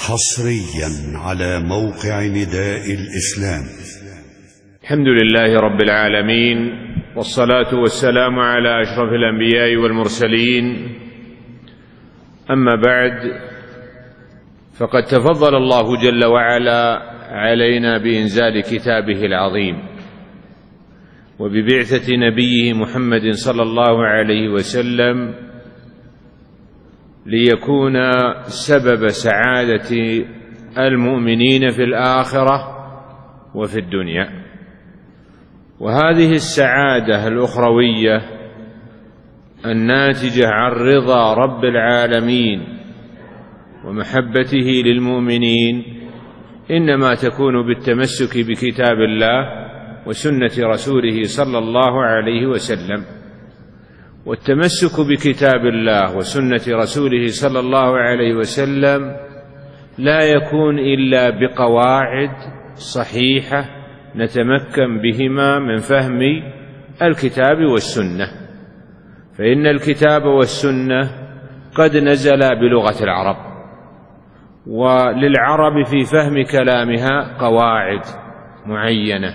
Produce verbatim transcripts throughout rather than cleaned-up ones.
حصريا على موقع نداء الإسلام. الحمد لله رب العالمين، والصلاة والسلام على أشرف الأنبياء والمرسلين. أما بعد، فقد تفضل الله جل وعلا علينا بإنزال كتابه العظيم وببعثة نبيه محمد صلى الله عليه وسلم ليكون سبب سعادة المؤمنين في الآخرة وفي الدنيا. وهذه السعادة الأخروية الناتجة عن رضا رب العالمين ومحبته للمؤمنين إنما تكون بالتمسك بكتاب الله وسنة رسوله صلى الله عليه وسلم. والتمسك بكتاب الله وسنة رسوله صلى الله عليه وسلم لا يكون إلا بقواعد صحيحة نتمكن بهما من فهم الكتاب والسنة، فإن الكتاب والسنة قد نزلا بلغة العرب، وللعرب في فهم كلامها قواعد معينة،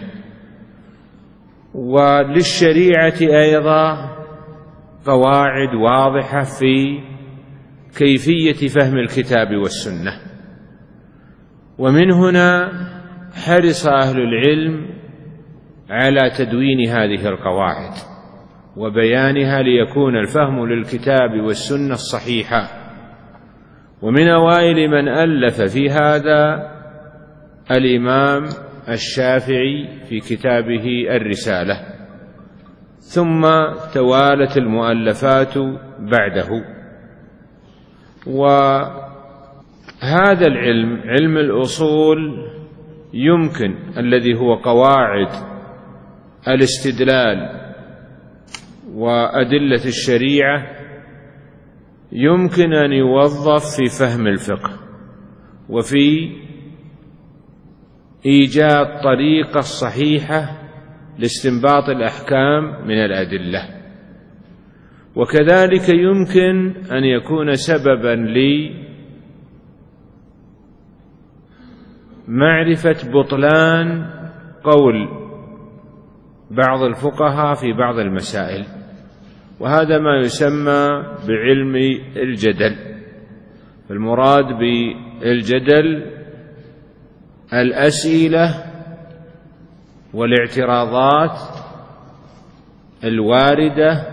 وللشريعة أيضا قواعد واضحة في كيفية فهم الكتاب والسنة. ومن هنا حرص أهل العلم على تدوين هذه القواعد وبيانها ليكون الفهم للكتاب والسنة الصحيحة. ومن أوائل من ألف في هذا الإمام الشافعي في كتابه الرسالة، ثم توالت المؤلفات بعده. وهذا العلم، علم الأصول، يمكن الذي هو قواعد الاستدلال وأدلة الشريعة، يمكن أن يوظف في فهم الفقه وفي إيجاد طريقة صحيحة لاستنباط الأحكام من الأدلة. وكذلك يمكن أن يكون سببا لمعرفة بطلان قول بعض الفقهاء في بعض المسائل، وهذا ما يسمى بعلم الجدل. المراد بالجدل الأسئلة والاعتراضات الواردة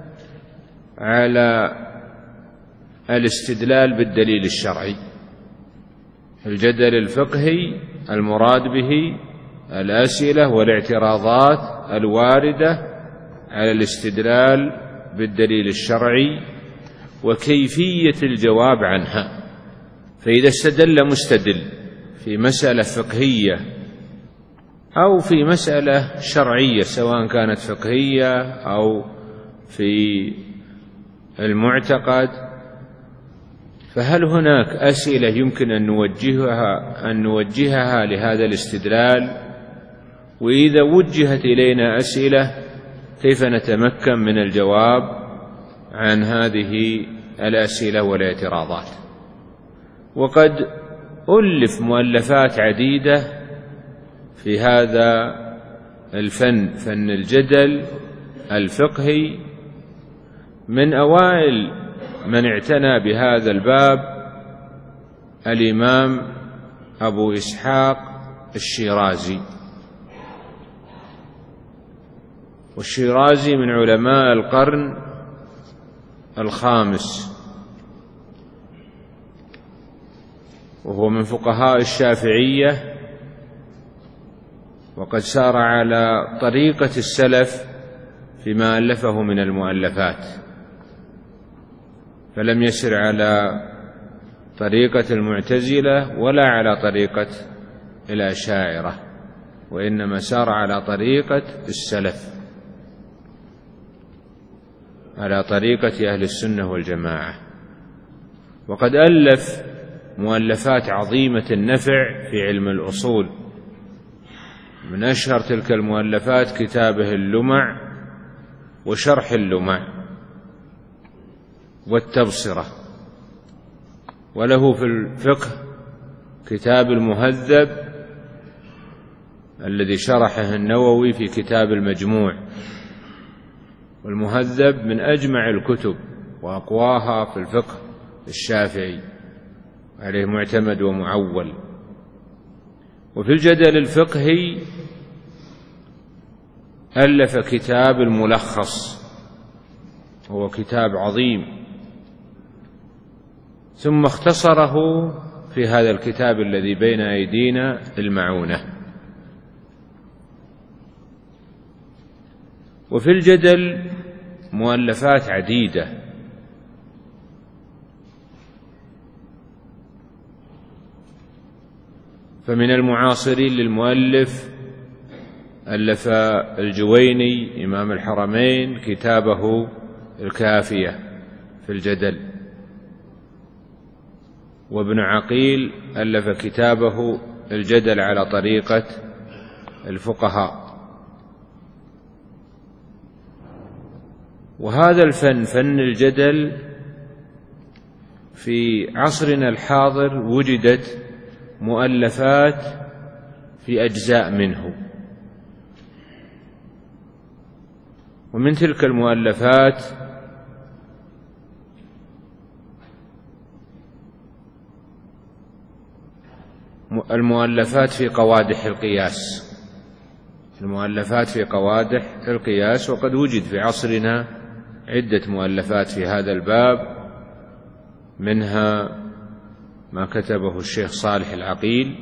على الاستدلال بالدليل الشرعي. الجدل الفقهي المراد به الأسئلة والاعتراضات الواردة على الاستدلال بالدليل الشرعي وكيفية الجواب عنها. فإذا استدل مستدل في مسألة فقهية أو في مسألة شرعية، سواء كانت فقهية أو في المعتقد، فهل هناك أسئلة يمكن أن نوجهها أن نوجهها لهذا الاستدلال؟ وإذا وجهت إلينا أسئلة كيف نتمكن من الجواب عن هذه الأسئلة والاعتراضات؟ وقد ألف مؤلفات عديدة في هذا الفن، فن الجدل الفقهي. من أوائل من اعتنى بهذا الباب الإمام أبو إسحاق الشيرازي، والشيرازي من علماء القرن الخامس، وهو من فقهاء الشافعية، وقد سار على طريقة السلف فيما ألفه من المؤلفات، فلم يسر على طريقة المعتزلة ولا على طريقة الأشاعرة، وإنما سار على طريقة السلف، على طريقة أهل السنة والجماعة. وقد ألف مؤلفات عظيمة النفع في علم الأصول. من أشهر تلك المؤلفات كتابه اللمع وشرح اللمع والتبصرة، وله في الفقه كتاب المهذب الذي شرحه النووي في كتاب المجموع، والمهذب من أجمع الكتب وأقواها في الفقه الشافعي، عليه معتمد ومعول. وفي الجدل الفقهي ألف كتاب الملخص، هو كتاب عظيم، ثم اختصره في هذا الكتاب الذي بين أيدينا، المعونة. وفي الجدل مؤلفات عديدة، فمن المعاصرين للمؤلف ألف الجويني إمام الحرمين كتابه الكافية في الجدل، وابن عقيل ألف كتابه الجدل على طريقة الفقهاء. وهذا الفن، فن الجدل، في عصرنا الحاضر وجدت مؤلفات في أجزاء منه، ومن تلك المؤلفات المؤلفات في قوادح القياس، المؤلفات في قوادح القياس. وقد وجد في عصرنا عدة مؤلفات في هذا الباب، منها ما كتبه الشيخ صالح العقيل.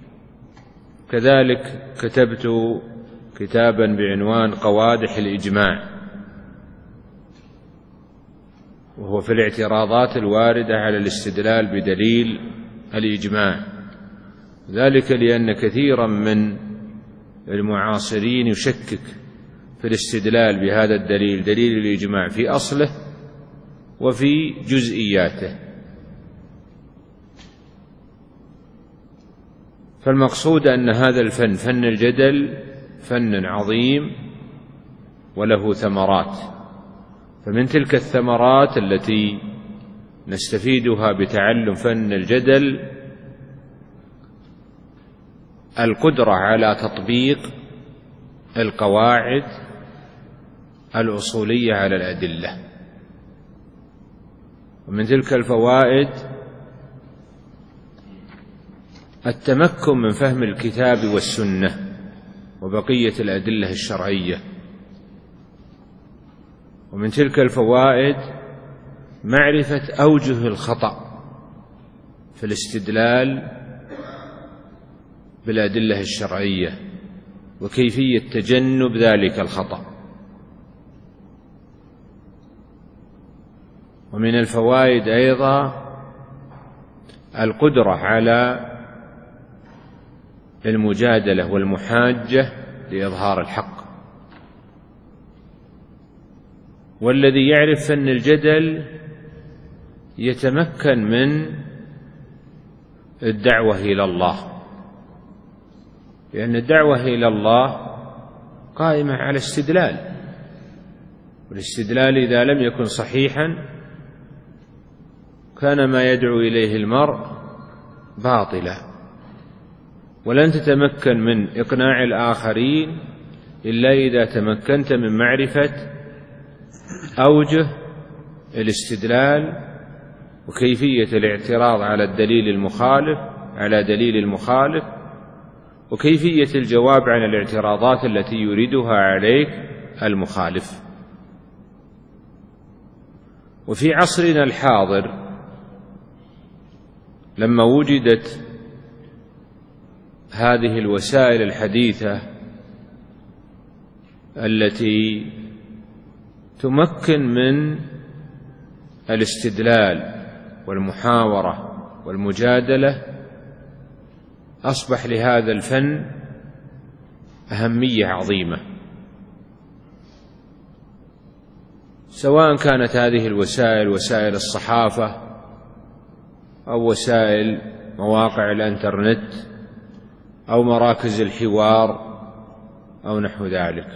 كذلك كتبت كتابا بعنوان قوادح الإجماع، وهو في الاعتراضات الواردة على الاستدلال بدليل الإجماع، ذلك لأن كثيرا من المعاصرين يشكك في الاستدلال بهذا الدليل، دليل الإجماع، في أصله وفي جزئياته. فالمقصود أن هذا الفن، فن الجدل، فن عظيم وله ثمرات. فمن تلك الثمرات التي نستفيدها بتعلم فن الجدل القدرة على تطبيق القواعد الأصولية على الأدلة. ومن تلك الفوائد التمكن من فهم الكتاب والسنة وبقية الأدلة الشرعية. ومن تلك الفوائد معرفة أوجه الخطأ في الاستدلال بالأدلة الشرعية وكيفية تجنب ذلك الخطأ. ومن الفوائد أيضا القدرة على المجادلة والمحاجة لإظهار الحق. والذي يعرف فن الجدل يتمكن من الدعوة إلى الله، لأن الدعوة إلى الله قائمة على استدلال، والاستدلال إذا لم يكن صحيحا كان ما يدعو إليه المرء باطلا. ولن تتمكن من إقناع الآخرين إلا إذا تمكنت من معرفة أوجه الاستدلال وكيفية الاعتراض على الدليل المخالف على دليل المخالف، وكيفية الجواب عن الاعتراضات التي يريدها عليك المخالف. وفي عصرنا الحاضر لما وجدت هذه الوسائل الحديثة التي تمكن من الاستدلال والمحاورة والمجادلة، أصبح لهذا الفن أهمية عظيمة، سواء كانت هذه الوسائل وسائل الصحافة أو وسائل مواقع الإنترنت أو مراكز الحوار أو نحو ذلك.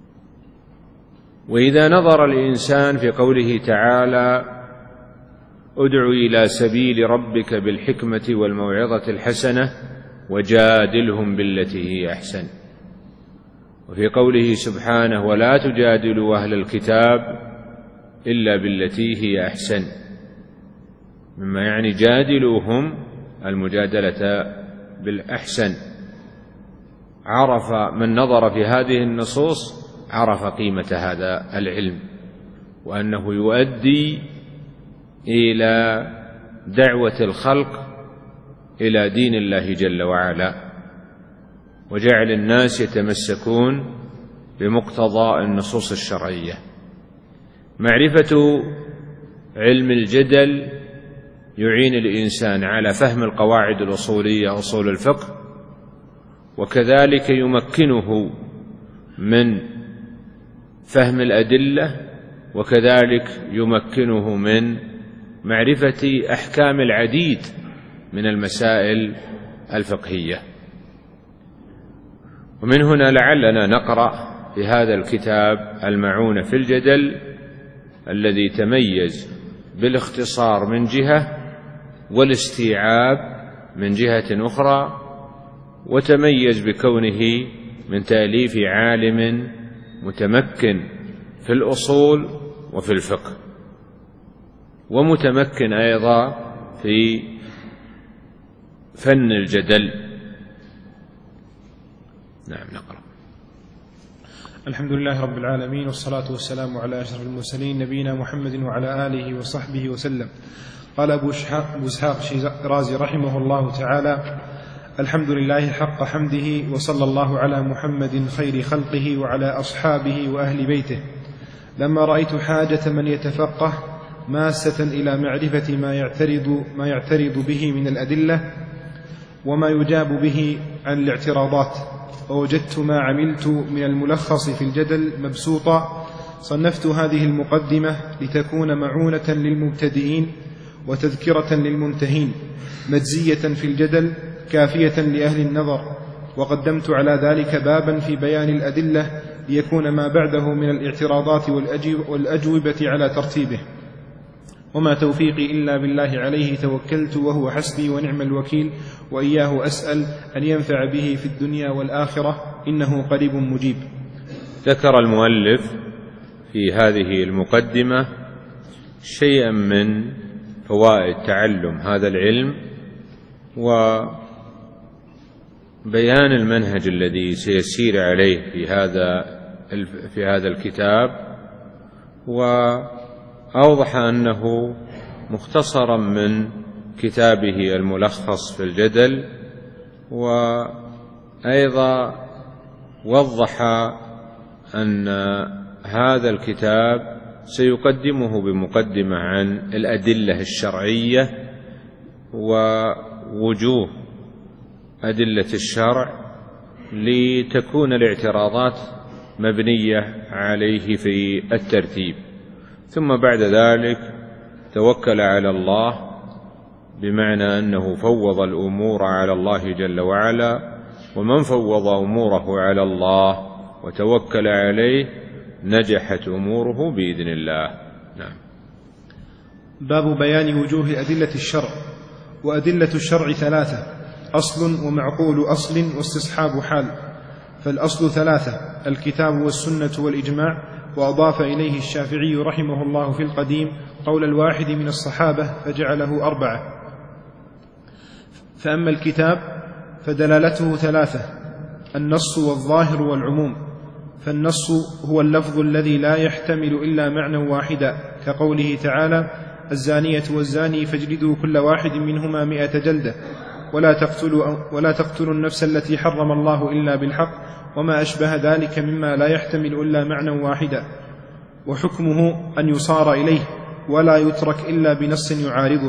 وإذا نظر الإنسان في قوله تعالى ادع إلى سبيل ربك بالحكمة والموعظة الحسنة وجادلهم بالتي هي أحسن. وفي قوله سبحانه ولا تجادلوا أهل الكتاب إلا بالتي هي أحسن، مما يعني جادلوهم المجادلة بالأحسن. عرف من نظر في هذه النصوص عرف قيمة هذا العلم، وأنه يؤدي إلى دعوة الخلق إلى دين الله جل وعلا، وجعل الناس يتمسكون بمقتضى النصوص الشرعية. معرفة علم الجدل يعين الإنسان على فهم القواعد الأصولية أصول الفقه، وكذلك يمكنه من فهم الأدلة، وكذلك يمكنه من معرفة أحكام العديد من المسائل الفقهية. ومن هنا لعلنا نقرأ في هذا الكتاب المعونة في الجدل الذي تميز بالاختصار من جهة والاستيعاب من جهة أخرى، وتميز بكونه من تأليف عالم متمكن في الأصول وفي الفقه، ومتمكن أيضا في فن الجدل. نعم نقرأ. الحمد لله رب العالمين، والصلاة والسلام على أشرف المرسلين نبينا محمد وعلى آله وصحبه وسلم. قال أبو إسحاق الشيرازي رحمه الله تعالى: الحمد لله حق حمده، وصلى الله على محمد خير خلقه وعلى أصحابه وأهل بيته. لما رأيت حاجة من يتفقه ماسة إلى معرفة ما يعترض, ما يعترض به من الأدلة وما يجاب به عن الاعتراضات، ووجدت ما عملت من الملخص في الجدل مبسوطا، صنفت هذه المقدمة لتكون معونة للمبتدئين وتذكرة للمنتهين، مجزية في الجدل كافية لأهل النظر، وقدمت على ذلك بابا في بيان الأدلة ليكون ما بعده من الاعتراضات والأجوبة على ترتيبه. وما توفيقي إلا بالله، عليه توكلت وهو حسبي ونعم الوكيل، وإياه أسأل أن ينفع به في الدنيا والآخرة، إنه قريب مجيب. ذكر المؤلف في هذه المقدمة شيئا من فوائد تعلم هذا العلم، وبيان المنهج الذي سيسير عليه في هذا في هذا الكتاب، وأوضح أنه مختصرا من كتابه الملخص في الجدل، وأيضا وضح أن هذا الكتاب سيقدمه بمقدمة عن الأدلة الشرعية ووجوه أدلة الشرع، لتكون الاعتراضات مبنية عليه في الترتيب. ثم بعد ذلك توكل على الله، بمعنى أنه فوض الأمور على الله جل وعلا، ومن فوض أموره على الله وتوكل عليه نجحت أموره بإذن الله. نعم. باب بيان وجوه أدلة الشرع. وأدلة الشرع ثلاثة: أصل ومعقول أصل واستصحاب حال. فالأصل ثلاثة: الكتاب والسنة والإجماع. وأضاف إليه الشافعي رحمه الله في القديم قول الواحد من الصحابة فجعله أربعة. فأما الكتاب فدلالته ثلاثة: النص والظاهر والعموم. فالنص هو اللفظ الذي لا يحتمل إلا معنى واحدا، كقوله تعالى: الزانية والزاني فاجلدوا كل واحد منهما مئة جلدة، ولا تقتلوا, ولا تقتلوا النفس التي حرم الله إلا بالحق، وما أشبه ذلك مما لا يحتمل إلا معنى واحدا. وحكمه أن يصار إليه ولا يترك إلا بنص يعارضه.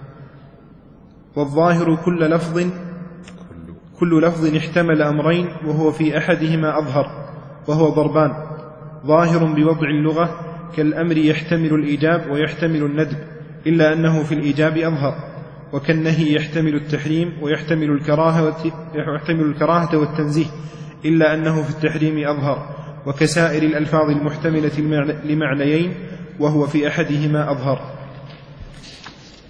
والظاهر كل لفظ كل لفظ احتمل أمرين، وهو في أحدهما أظهر، وهو ضربان: ظاهر بوضع اللغة كالأمر يحتمل الإيجاب ويحتمل الندب، إلا أنه في الإيجاب أظهر، وكالنهي يحتمل التحريم ويحتمل الكراهة ويحتمل الكراهة والتنزيه، إلا أنه في التحريم أظهر، وكسائر الألفاظ المحتملة لمعنيين، وهو في أحدهما أظهر.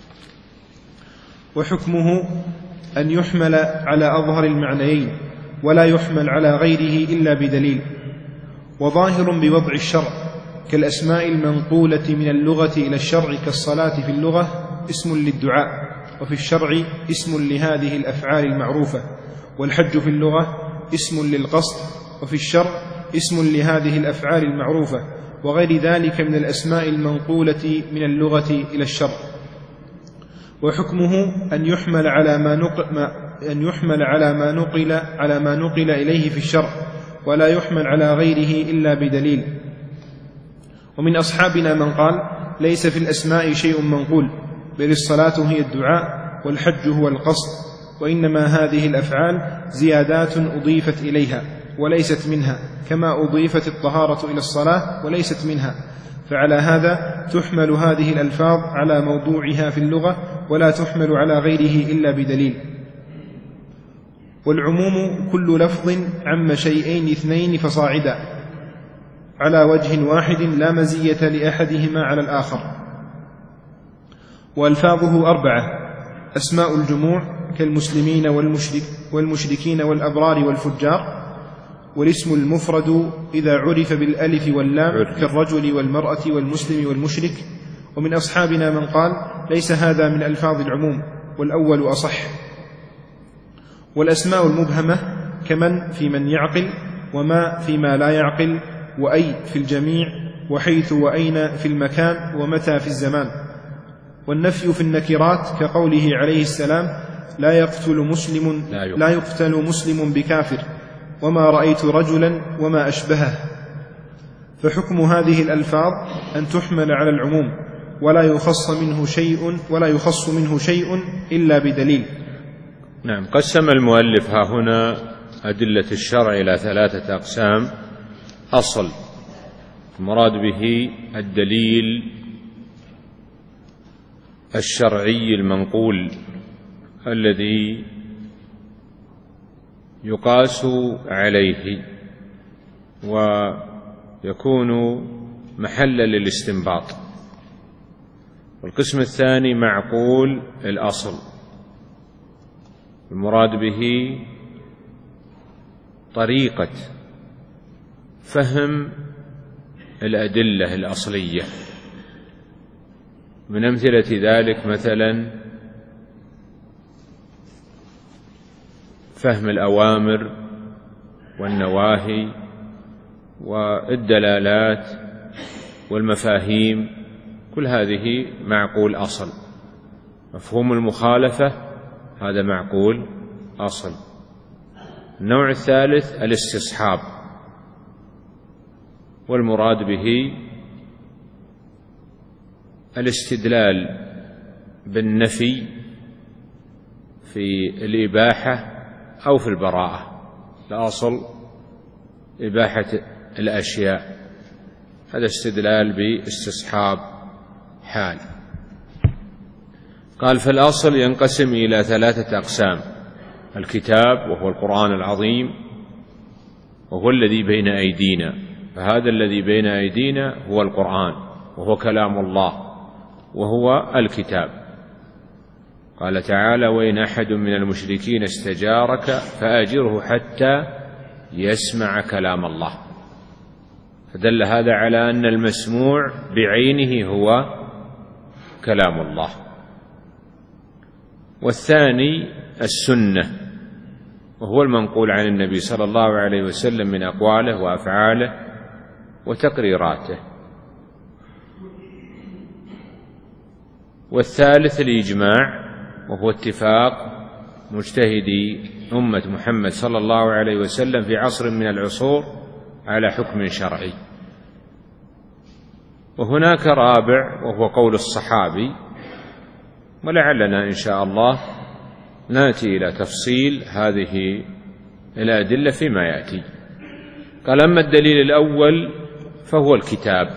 وحكمه أن يحمل على أظهر المعنيين ولا يحمل على غيره إلا بدليل. وظاهر بوضع الشرع كالأسماء المنقولة من اللغة إلى الشرع كالصلاة في اللغة اسم للدعاء، وفي الشرع اسم لهذه الأفعال المعروفة، والحج في اللغة اسم للقصد، وفي الشرع اسم لهذه الأفعال المعروفة، وغير ذلك من الأسماء المنقولة من اللغة إلى الشرع. وحكمه أن يحمل على ما نقل ما أن يحمل على ما نقل على ما نقل إليه في الشرع، ولا يحمل على غيره إلا بدليل. ومن أصحابنا من قال: ليس في الأسماء شيء منقول، بل الصلاة هي الدعاء والحج هو القصد، وإنما هذه الأفعال زيادات أضيفت إليها وليست منها، كما أضيفت الطهارة إلى الصلاة وليست منها. فعلى هذا تحمل هذه الألفاظ على موضوعها في اللغة، ولا تحمل على غيره إلا بدليل. والعموم كل لفظ عم شيئين اثنين فصاعدا على وجه واحد لا مزية لأحدهما على الآخر. وألفاظه أربعة: أسماء الجموع كالمسلمين والمشرك والمشركين والأبرار والفجار، والاسم المفرد إذا عرف بالألف واللام كالرجل والمرأة والمسلم والمشرك. ومن أصحابنا من قال: ليس هذا من ألفاظ العموم، والأول أصح. والأسماء المبهمة كمن في من يعقل، وما فيما لا يعقل، وأي في الجميع، وحيث وأين في المكان، ومتى في الزمان. والنفي في النكرات كقوله عليه السلام: لا يقتل مسلم لا يقتل مسلم بكافر، وما رأيت رجلا وما أشبهه. فحكم هذه الألفاظ أن تحمل على العموم، ولا يخص منه شيء ولا يخص منه شيء إلا بدليل. نعم. قسم المؤلف ها هنا أدلة الشرع إلى ثلاثة أقسام. أصل المراد به الدليل الشرعي المنقول الذي يقاس عليه ويكون محلا للاستنباط. والقسم الثاني معقول الأصل، المراد به طريقة فهم الأدلة الأصلية. من أمثلة ذلك مثلا فهم الأوامر والنواهي والدلالات والمفاهيم، كل هذه معقول أصل. مفهوم المخالفة هذا معقول أصل. النوع الثالث الاستصحاب، والمراد به الاستدلال بالنفي في الإباحة أو في البراءة. الأصل إباحة الأشياء، هذا استدلال باستصحاب حال. قال: فالأصل ينقسم إلى ثلاثة أقسام: الكتاب وهو القرآن العظيم، وهو الذي بين أيدينا، فهذا الذي بين أيدينا هو القرآن وهو كلام الله وهو الكتاب. قال تعالى: وإن أحد من المشركين استجارك فأجره حتى يسمع كلام الله. فدل هذا على أن المسموع بعينه هو كلام الله. والثاني السنة، وهو المنقول عن النبي صلى الله عليه وسلم من أقواله وأفعاله وتقريراته. والثالث الإجماع، وهو اتفاق مجتهدي أمة محمد صلى الله عليه وسلم في عصر من العصور على حكم شرعي. وهناك رابع وهو قول الصحابي، ولعلنا إن شاء الله نأتي إلى تفصيل هذه الأدلة فيما يأتي. قال: أما الدليل الأول فهو الكتاب،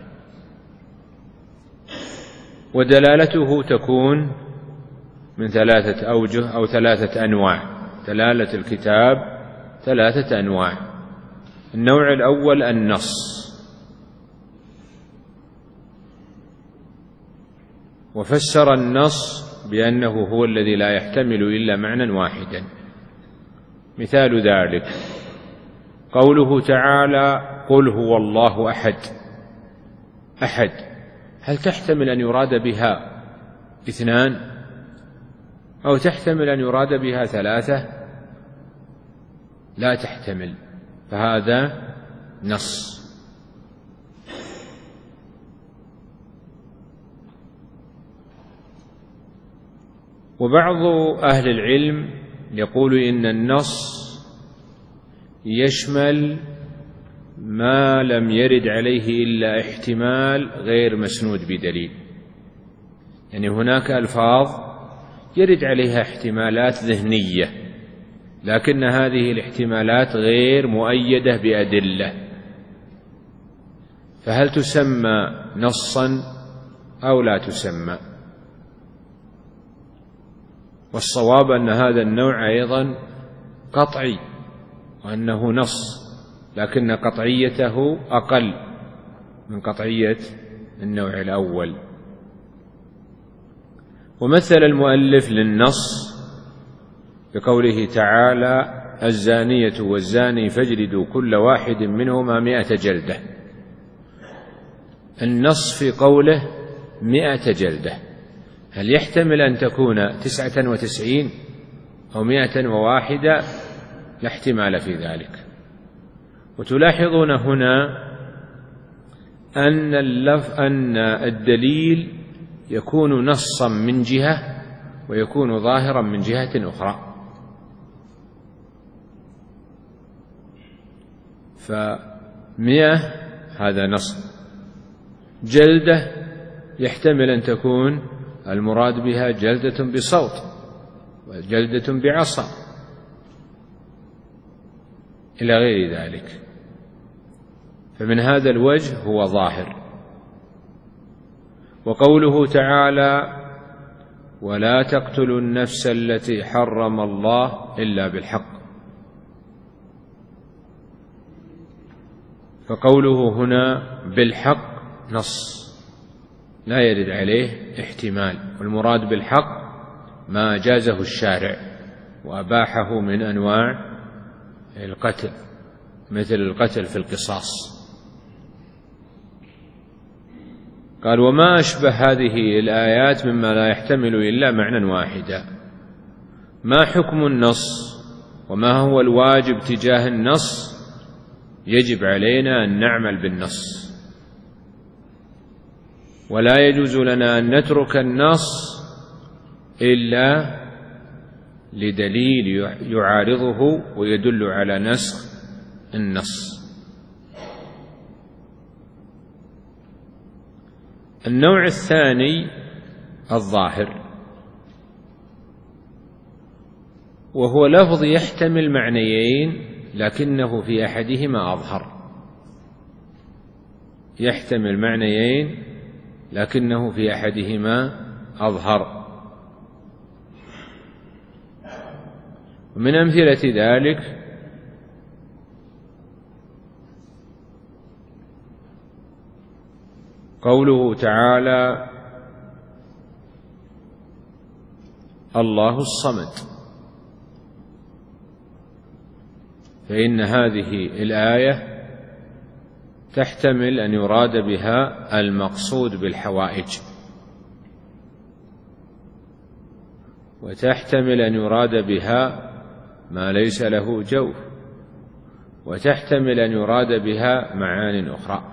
ودلالته تكون من ثلاثة أوجه أو ثلاثة أنواع. دلالة الكتاب ثلاثة أنواع. النوع الأول النص، وفسر النص بأنه هو الذي لا يحتمل إلا معنى واحدا. مثال ذلك قوله تعالى قل هو الله أحد. أحد هل تحتمل أن يراد بها اثنان أو تحتمل أن يراد بها ثلاثة؟ لا تحتمل، فهذا نص. وبعض أهل العلم يقول إن النص يشمل ما لم يرد عليه إلا احتمال غير مسنود بدليل، يعني هناك ألفاظ يرد عليها احتمالات ذهنية لكن هذه الاحتمالات غير مؤيدة بأدلة، فهل تسمى نصا أو لا تسمى؟ والصواب أن هذا النوع أيضا قطعي وأنه نص، لكن قطعيته أقل من قطعية النوع الأول. ومثل المؤلف للنص بقوله تعالى الزانية والزاني فاجلدوا كل واحد منهما مئة جلدة. النص في قوله مئة جلدة هل يحتمل أن تكون تسعة وتسعين أو مئة وواحدة؟ لا احتمال في ذلك. وتلاحظون هنا أن اللف أن الدليل يكون نصا من جهة ويكون ظاهرا من جهة أخرى، فمئة هذا نص، جلدة يحتمل أن تكون المراد بها جلدة بصوت وجلدة بعصا إلى غير ذلك، فمن هذا الوجه هو ظاهر. وقوله تعالى ولا تقتلوا النفس التي حرم الله إلا بالحق، فقوله هنا بالحق نص لا يرد عليه احتمال، والمراد بالحق ما جازه الشارع وأباحه من أنواع القتل مثل القتل في القصاص. قال وما أشبه هذه الآيات مما لا يحتمل إلا معنى واحدا. ما حكم النص وما هو الواجب تجاه النص؟ يجب علينا أن نعمل بالنص، ولا يجوز لنا أن نترك النص إلا لدليل يعارضه ويدل على نسخ النص. النوع الثاني الظاهر، وهو لفظ يحتمل معنيين لكنه في أحدهما أظهر. يحتمل معنيين لكنه في أحدهما أظهر. ومن أمثلة ذلك قوله تعالى الله الصمد، فإن هذه الآية تحتمل أن يراد بها المقصود بالحوائج، وتحتمل أن يراد بها ما ليس له جوف، وتحتمل أن يراد بها معان أخرى.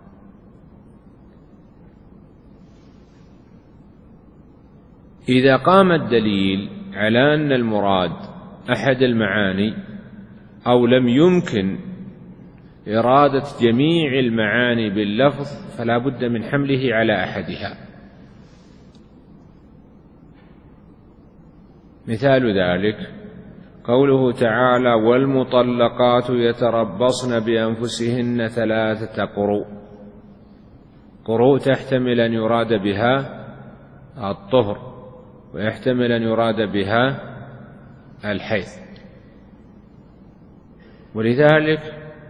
إذا قام الدليل على أن المراد أحد المعاني أو لم يمكن إرادة جميع المعاني باللفظ فلا بد من حمله على أحدها. مثال ذلك قوله تعالى والمطلقات يتربصن بأنفسهن ثلاثة قروء. قروء تحتمل أن يراد بها الطهر ويحتمل أن يراد بها الحيض، ولذلك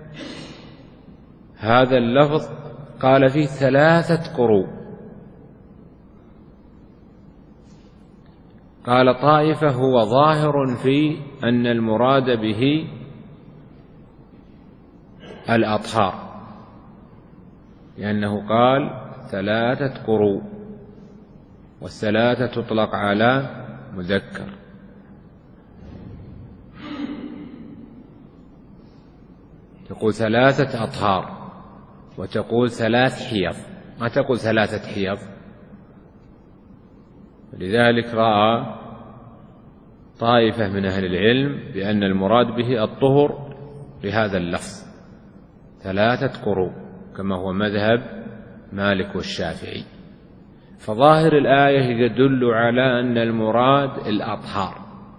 هذا اللفظ قال فيه ثلاثة قروء، قال طائفة هو ظاهر في أن المراد به الأطهار، لأنه قال ثلاثة قروء، والثلاثة تطلق على مذكر. تقول ثلاثة أطهار وتقول ثلاث حيض، ما تقول ثلاثة حيض. لذلك رأى طائفة من أهل العلم بأن المراد به الطهر لهذا اللفظ ثلاثة قروء، كما هو مذهب مالك والشافعي. فظاهر الآية يدل على أن المراد الأطهار،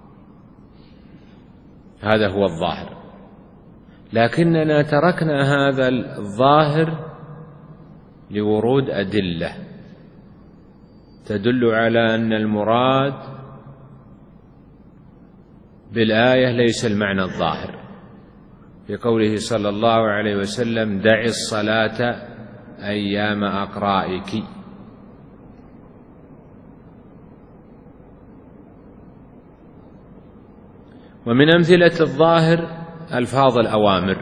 هذا هو الظاهر، لكننا تركنا هذا الظاهر لورود أدلة تدل على أن المراد بالآية ليس المعنى الظاهر، في قوله صلى الله عليه وسلم دع الصلاة أيام أقرائك. ومن أمثلة الظاهر ألفاظ الأوامر،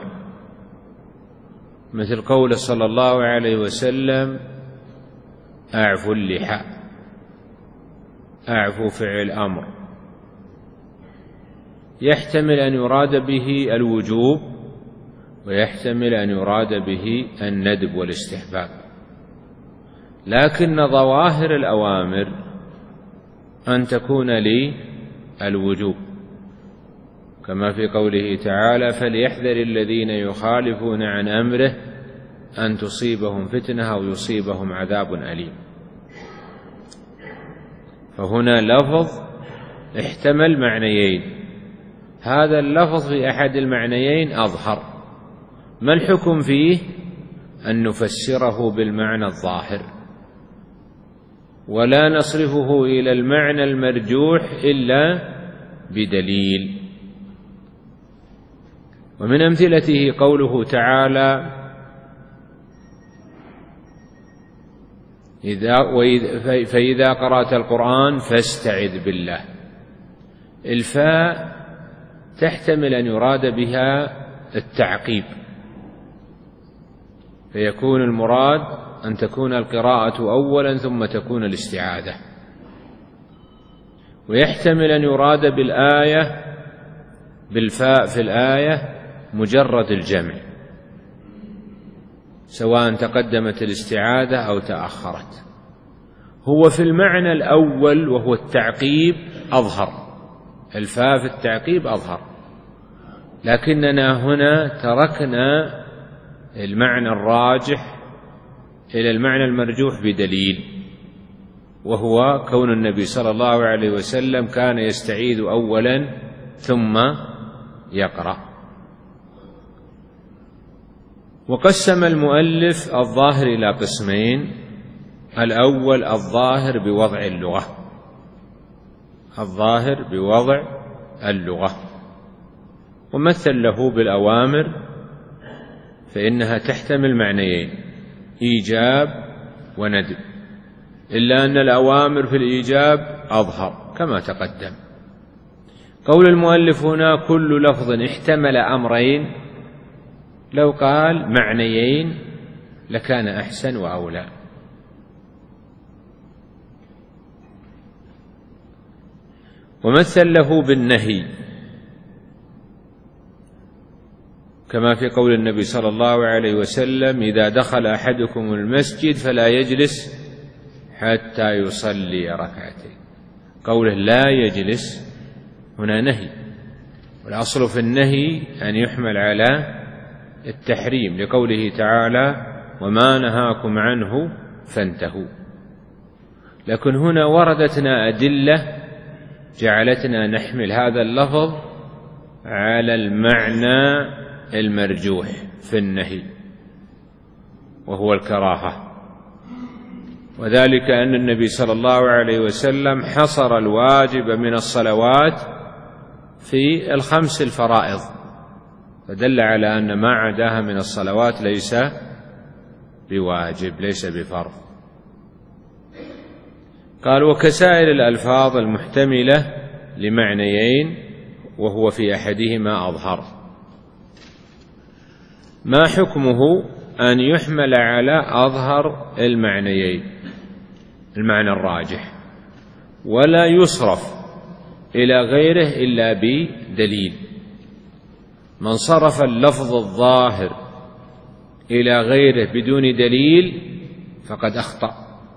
مثل قوله صلى الله عليه وسلم أعفوا اللحى، أعفوا فعل أمر، يحتمل أن يراد به الوجوب ويحتمل أن يراد به الندب والاستحباب، لكن ظواهر الأوامر أن تكون لي الوجوب، كما في قوله تعالى فليحذر الذين يخالفون عن أمره أن تصيبهم فتنة أو يصيبهم عذاب أليم. فهنا لفظ احتمل معنيين، هذا اللفظ في أحد المعنيين أظهر، ما الحكم فيه؟ أن نفسره بالمعنى الظاهر ولا نصرفه إلى المعنى المرجوح إلا بدليل. ومن أمثلته قوله تعالى إذا فإذا قرأت القرآن فاستعذ بالله. الفاء تحتمل أن يراد بها التعقيب، فيكون المراد أن تكون القراءة أولا ثم تكون الاستعاذة، ويحتمل أن يراد بالآية بالفاء في الآية مجرد الجمع، سواء تقدمت الاستعاذة أو تأخرت. هو في المعنى الأول وهو التعقيب أظهر، الفاء في التعقيب أظهر، لكننا هنا تركنا المعنى الراجح إلى المعنى المرجوح بدليل، وهو كون النبي صلى الله عليه وسلم كان يستعيذ أولا ثم يقرأ. وقسم المؤلف الظاهر إلى قسمين: الأول الظاهر بوضع اللغة، الظاهر بوضع اللغة، ومثل له بالأوامر، فإنها تحتمل معنيين إيجاب وندب، إلا أن الأوامر في الإيجاب أظهر كما تقدم. قول المؤلف هنا كل لفظ احتمل أمرين، لو قال معنيين لكان أحسن وأولى. ومثل له بالنهي، كما في قول النبي صلى الله عليه وسلم إذا دخل أحدكم المسجد فلا يجلس حتى يصلي ركعتين. قوله لا يجلس هنا نهي، والأصل في النهي أن يحمل على التحريم، لقوله تعالى وما نهاكم عنه فانتهوا. لكن هنا وردتنا أدلة جعلتنا نحمل هذا اللفظ على المعنى المرجوح في النهي، وهو الكراهة، وذلك أن النبي صلى الله عليه وسلم حصر الواجب من الصلوات في الخمس الفرائض، فدل على أن ما عداها من الصلوات ليس بواجب، ليس بفرض. قال: وكسائر الألفاظ المحتملة لمعنيين وهو في أحدهما أظهر. ما حكمه؟ أن يحمل على أظهر المعنيين، المعنى الراجح، ولا يصرف إلى غيره إلا بدليل. من صرف اللفظ الظاهر إلى غيره بدون دليل فقد أخطأ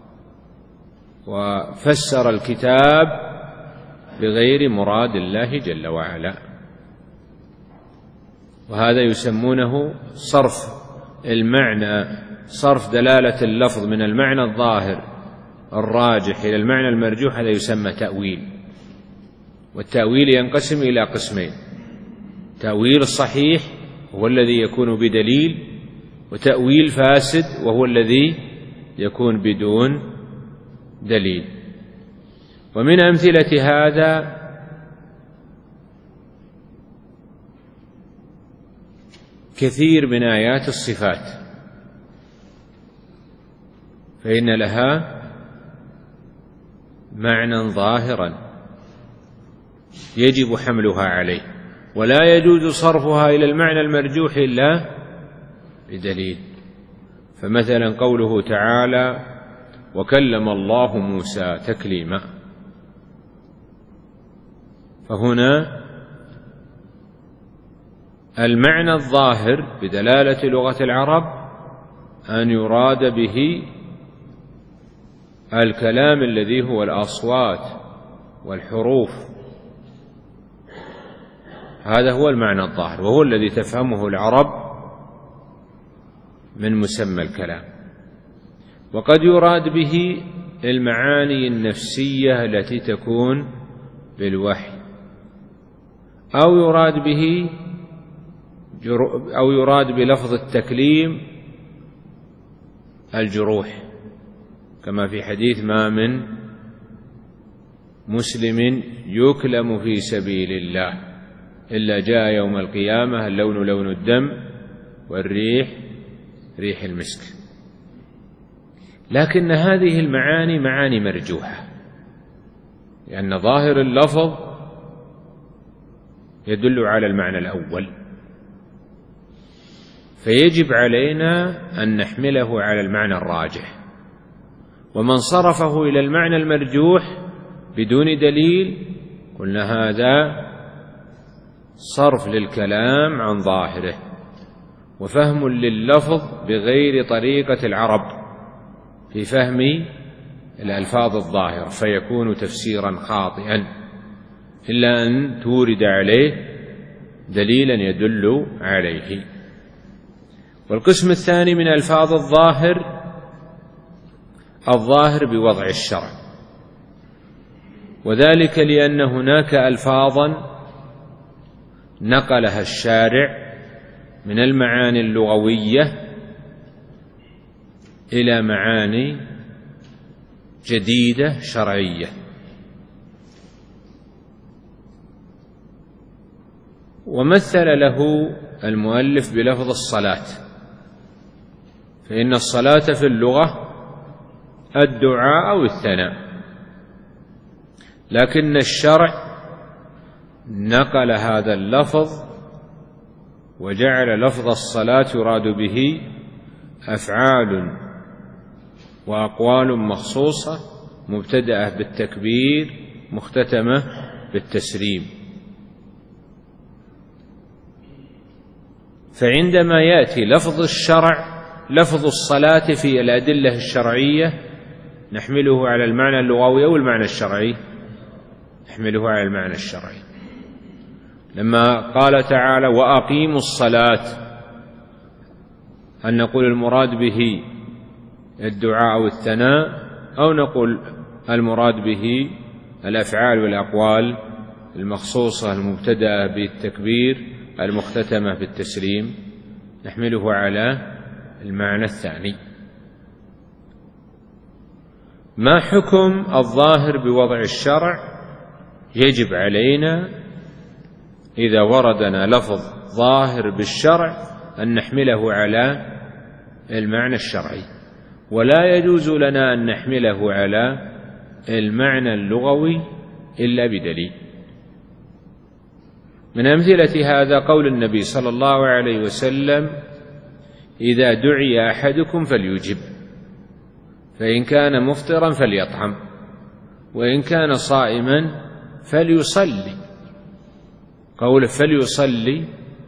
وفسر الكتاب بغير مراد الله جل وعلا، وهذا يسمونه صرف المعنى، صرف دلالة اللفظ من المعنى الظاهر الراجح إلى المعنى المرجوح، هذا يسمى تأويل. والتأويل ينقسم إلى قسمين: تأويل الصحيح هو الذي يكون بدليل، وتأويل فاسد وهو الذي يكون بدون دليل. ومن أمثلة هذا كثير من آيات الصفات، فإن لها معنى ظاهرا يجب حملها عليه، ولا يجوز صرفها إلى المعنى المرجوح إلا بدليل. فمثلا قوله تعالى: وكلم الله موسى تكليما، فهنا المعنى الظاهر بدلالة لغة العرب أن يراد به الكلام الذي هو الأصوات والحروف، هذا هو المعنى الظاهر، وهو الذي تفهمه العرب من مسمى الكلام. وقد يراد به المعاني النفسية التي تكون بالوحي، أو يراد به أو يراد بلفظ التكليم الجروح، كما في حديث: ما من مسلم يكلم في سبيل الله إلا جاء يوم القيامة اللون لون الدم والريح ريح المسك. لكن هذه المعاني معاني مرجوحة، لأن ظاهر اللفظ يدل على المعنى الأول، فيجب علينا أن نحمله على المعنى الراجح. ومن صرفه إلى المعنى المرجوح بدون دليل قلنا هذا صرف للكلام عن ظاهره، وفهم لللفظ بغير طريقة العرب في فهم الألفاظ الظاهرة، فيكون تفسيرا خاطئا إلا أن تورد عليه دليلا يدل عليه. والقسم الثاني من ألفاظ الظاهر الظاهر بوضع الشرع، وذلك لأن هناك ألفاظا نقلها الشارع من المعاني اللغوية إلى معاني جديدة شرعية. ومثل له المؤلف بلفظ الصلاة، فإن الصلاة في اللغة الدعاء أو الثناء، لكن الشرع نقل هذا اللفظ وجعل لفظ الصلاة يراد به أفعال وأقوال مخصوصة مبتدأة بالتكبير مختتمة بالتسليم. فعندما يأتي لفظ الشرع لفظ الصلاة في الأدلة الشرعية نحمله على المعنى اللغوي أو المعنى الشرعي؟ نحمله على المعنى الشرعي. لما قال تعالى وأقيموا الصلاة، هل نقول المراد به الدعاء أو الثناء، أو نقول المراد به الأفعال والأقوال المخصوصة المبتدأة بالتكبير المختتمة بالتسليم؟ نحمله على المعنى الثاني. ما حكم الظاهر بوضع الشرع؟ يجب علينا إذا وردنا لفظ ظاهر بالشرع أن نحمله على المعنى الشرعي، ولا يجوز لنا أن نحمله على المعنى اللغوي إلا بدليل. من أمثلة هذا قول النبي صلى الله عليه وسلم: إذا دعي أحدكم فليجب، فإن كان مفطرا فليطعم، وإن كان صائما فليصلي. قوله فليصلي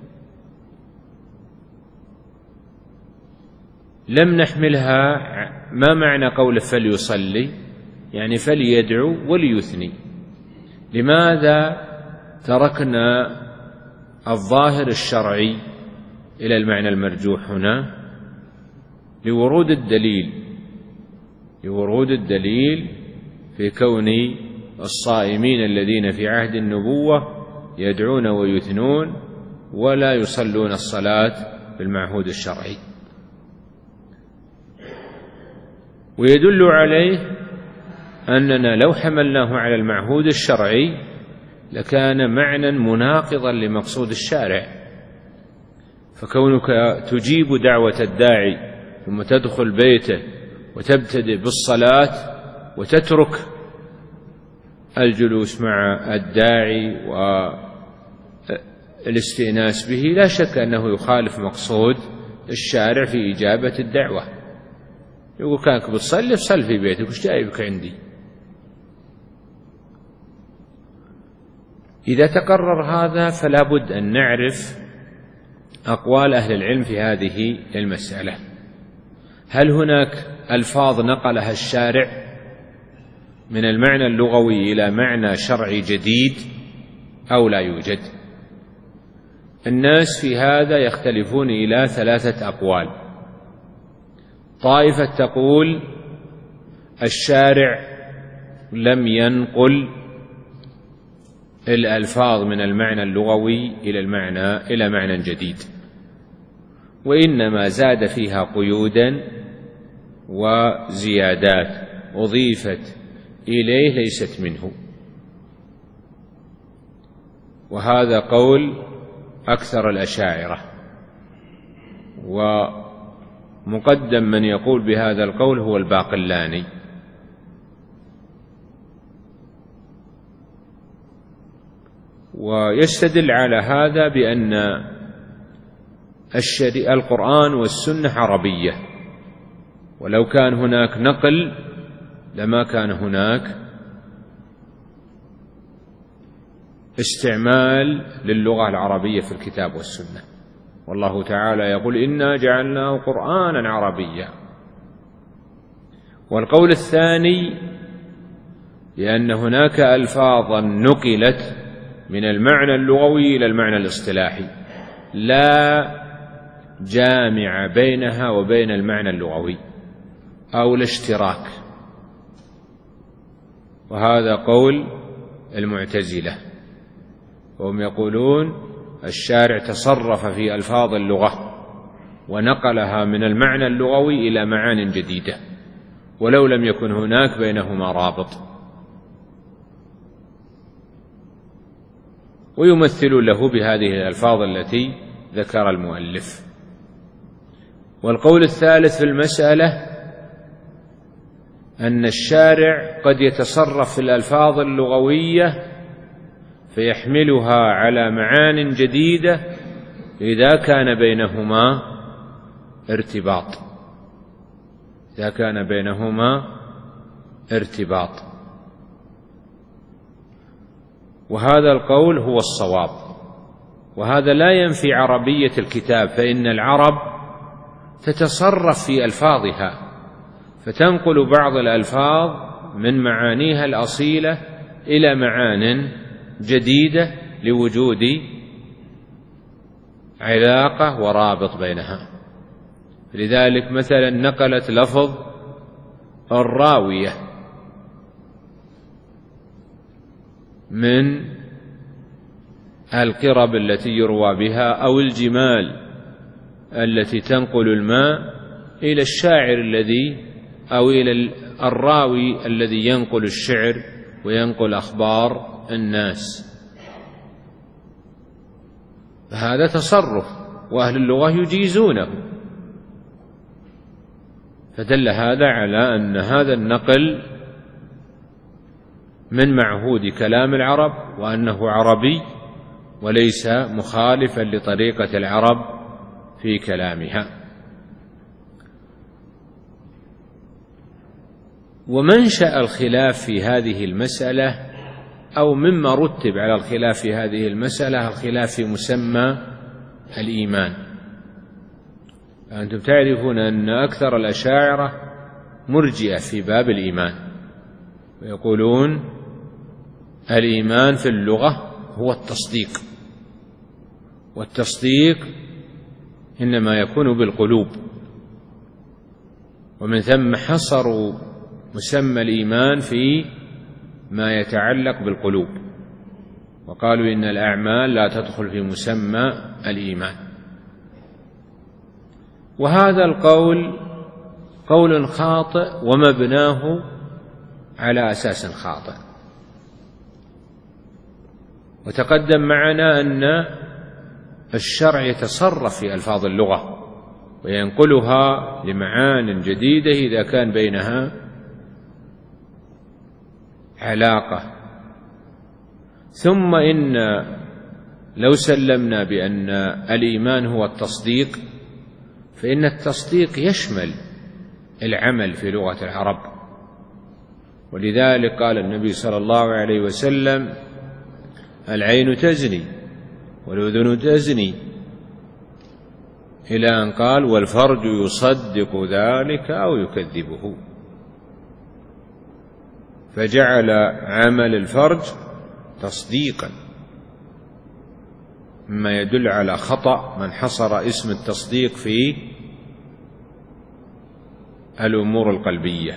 لم نحملها، ما معنى قوله فليصلي؟ يعني فليدعو وليثني. لماذا تركنا الظاهر الشرعي إلى المعنى المرجوح هنا؟ لورود الدليل، لورود الدليل في كون الصائمين الذين في عهد النبوة يدعون ويثنون ولا يصلون الصلاة بالمعهود الشرعي. ويدل عليه أننا لو حملناه على المعهود الشرعي لكان معنى مناقضا لمقصود الشارع. فكونك تجيب دعوة الداعي ثم تدخل بيته وتبتدئ بالصلاة وتترك الجلوس مع الداعي والاستئناس به، لا شك أنه يخالف مقصود الشارع في إجابة الدعوة. يقول كانك بتصلي فصل في بيتك، وش جايبك عندي؟ إذا تقرر هذا فلا بد أن نعرف أقوال أهل العلم في هذه المسألة. هل هناك ألفاظ نقلها الشارع من المعنى اللغوي إلى معنى شرعي جديد أو لا يوجد؟ الناس في هذا يختلفون إلى ثلاثة أقوال. طائفة تقول الشارع لم ينقل الألفاظ من المعنى اللغوي إلى المعنى إلى معنى جديد، وإنما زاد فيها قيودا وزيادات أضيفت إليه ليست منه. وهذا قول أكثر الأشاعرة، ومقدم من يقول بهذا القول هو الباقلاني. ويستدل على هذا بأن القرآن والسنة عربية، ولو كان هناك نقل لما كان هناك استعمال للغة العربية في الكتاب والسنة. والله تعالى يقول: إنا جعلناه قرآنا عربيا. والقول الثاني لأن هناك ألفاظا نقلت من المعنى اللغوي إلى المعنى الاصطلاحي لا جامع بينها وبين المعنى اللغوي أو الاشتراك، وهذا قول المعتزلة، وهم يقولون الشارع تصرف في ألفاظ اللغة ونقلها من المعنى اللغوي إلى معان جديدة ولو لم يكن هناك بينهما رابط. ويمثل له بهذه الألفاظ التي ذكر المؤلف. والقول الثالث في المسألة أن الشارع قد يتصرف في الألفاظ اللغوية فيحملها على معان جديدة إذا كان بينهما ارتباط إذا كان بينهما ارتباط وهذا القول هو الصواب. وهذا لا ينفي عربية الكتاب، فإن العرب تتصرف في ألفاظها فتنقل بعض الألفاظ من معانيها الأصيلة إلى معان جديدة لوجود علاقة ورابط بينها. لذلك مثلا نقلت لفظ الراوية من القرب التي يروى بها أو الجمال التي تنقل الماء إلى الشاعر الذي أو إلى الراوي الذي ينقل الشعر وينقل أخبار الناس. فهذا تصرف وأهل اللغة يجيزونه، فدل هذا على أن هذا النقل من معهود كلام العرب، وأنه عربي وليس مخالفا لطريقة العرب في كلامها. ومنشأ الخلاف في هذه المسألة، أو مما رتب على الخلاف في هذه المسألة، الخلاف في مسمى الإيمان. أنتم تعرفون أن أكثر الأشاعرة مرجئة في باب الإيمان، ويقولون الإيمان في اللغة هو التصديق، والتصديق إنما يكون بالقلوب، ومن ثم حصروا مسمى الإيمان في ما يتعلق بالقلوب، وقالوا إن الأعمال لا تدخل في مسمى الإيمان. وهذا القول قول خاطئ ومبناه على أساس خاطئ. وتقدم معنا أن الشرع يتصرف في ألفاظ اللغة وينقلها لمعان جديدة إذا كان بينها علاقة. ثم إن لو سلمنا بأن الإيمان هو التصديق، فإن التصديق يشمل العمل في لغة العرب، ولذلك قال النبي صلى الله عليه وسلم: العين تزني والأذن تزني، إلى أن قال: والفرج يصدق ذلك أو يكذبه. فجعل عمل الفرج تصديقا، مما يدل على خطأ من حصر اسم التصديق في الأمور القلبية.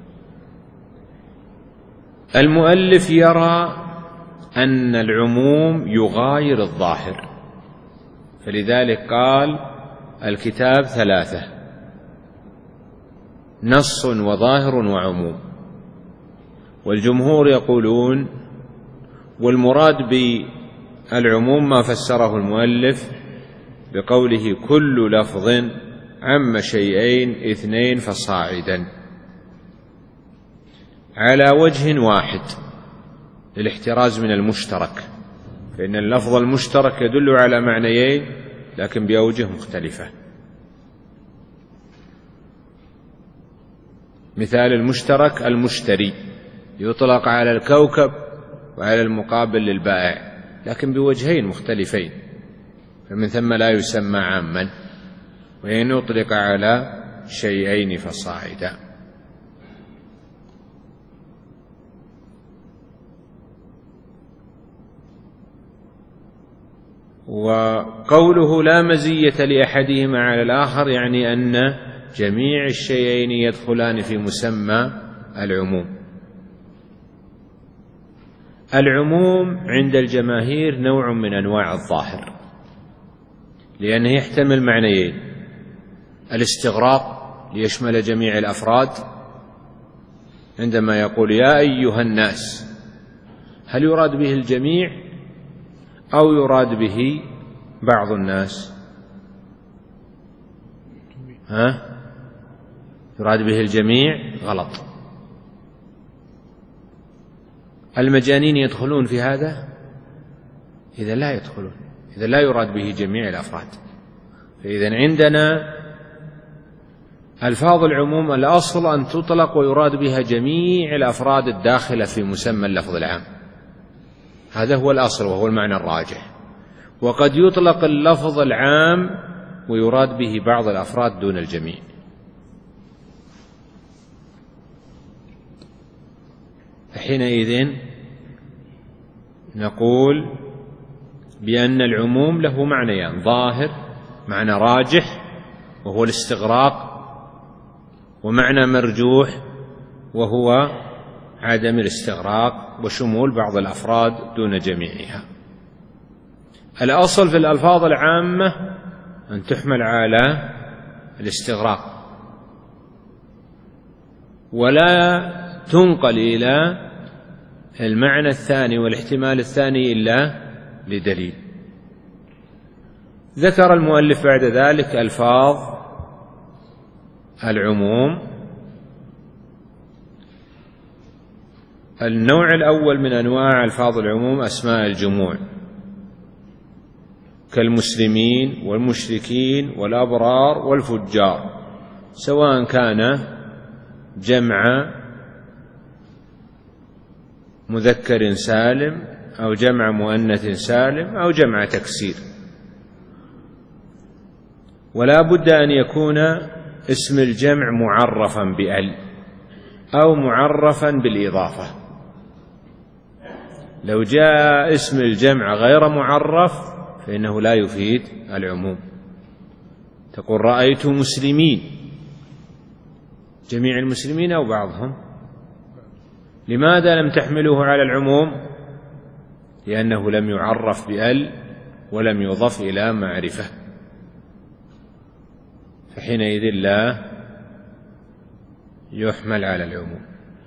المؤلف يرى أن العموم يغاير الظاهر، فلذلك قال: الكتاب ثلاثة: نص وظاهر وعموم. والجمهور يقولون: والمراد بالعموم ما فسره المؤلف بقوله: كل لفظ عم شيئين اثنين فصاعدا، على وجه واحد للاحتراز من المشترك، فإن اللفظ المشترك يدل على معنيين لكن بأوجه مختلفة. مثال المشترك: المشتري يطلق على الكوكب وعلى المقابل للبائع، لكن بوجهين مختلفين، فمن ثم لا يسمى عاما، وإن يطلق على شيئين فصاعدا. وقوله لا مزية لأحدهما على الآخر يعني أن جميع الشيئين يدخلان في مسمى العموم. العموم عند الجماهير نوع من أنواع الظاهر، لأنه يحتمل معنيين: الاستغراق ليشمل جميع الأفراد، عندما يقول يا أيها الناس، هل يراد به الجميع أو يراد به بعض الناس؟ ها؟ يراد به الجميع؟ غلط. المجانين يدخلون في هذا؟ إذا لا يدخلون، إذا لا يراد به جميع الأفراد. فإذا عندنا ألفاظ العموم الأصل أن تطلق ويراد بها جميع الأفراد الداخلة في مسمى اللفظ العام، هذا هو الأصل وهو المعنى الراجح. وقد يطلق اللفظ العام ويراد به بعض الأفراد دون الجميع. حينئذ نقول بأن العموم له معنيان: ظاهر معنى راجح وهو الاستغراق، ومعنى مرجوح وهو عدم الاستغراق وشمول بعض الأفراد دون جميعها. الأصل في الألفاظ العامة أن تحمل على الاستغراق، ولا تنقل إلى المعنى الثاني والاحتمال الثاني إلا لدليل. ذكر المؤلف بعد ذلك ألفاظ العموم، النوع الأول من أنواع ألفاظ العموم أسماء الجموع كالمسلمين والمشركين والأبرار والفجار، سواء كان جمع مذكر سالم أو جمع مؤنث سالم أو جمع تكسير. ولا بد أن يكون اسم الجمع معرفا بأل أو معرفا بالإضافة. لو جاء اسم الجمع غير معرف فإنه لا يفيد العموم. تقول رأيت مسلمين، جميع المسلمين أو بعضهم. لماذا لم تحمله على العموم؟ لأنه لم يعرف بأل ولم يضف إلى معرفة، فحينئذ لا يحمل على العموم.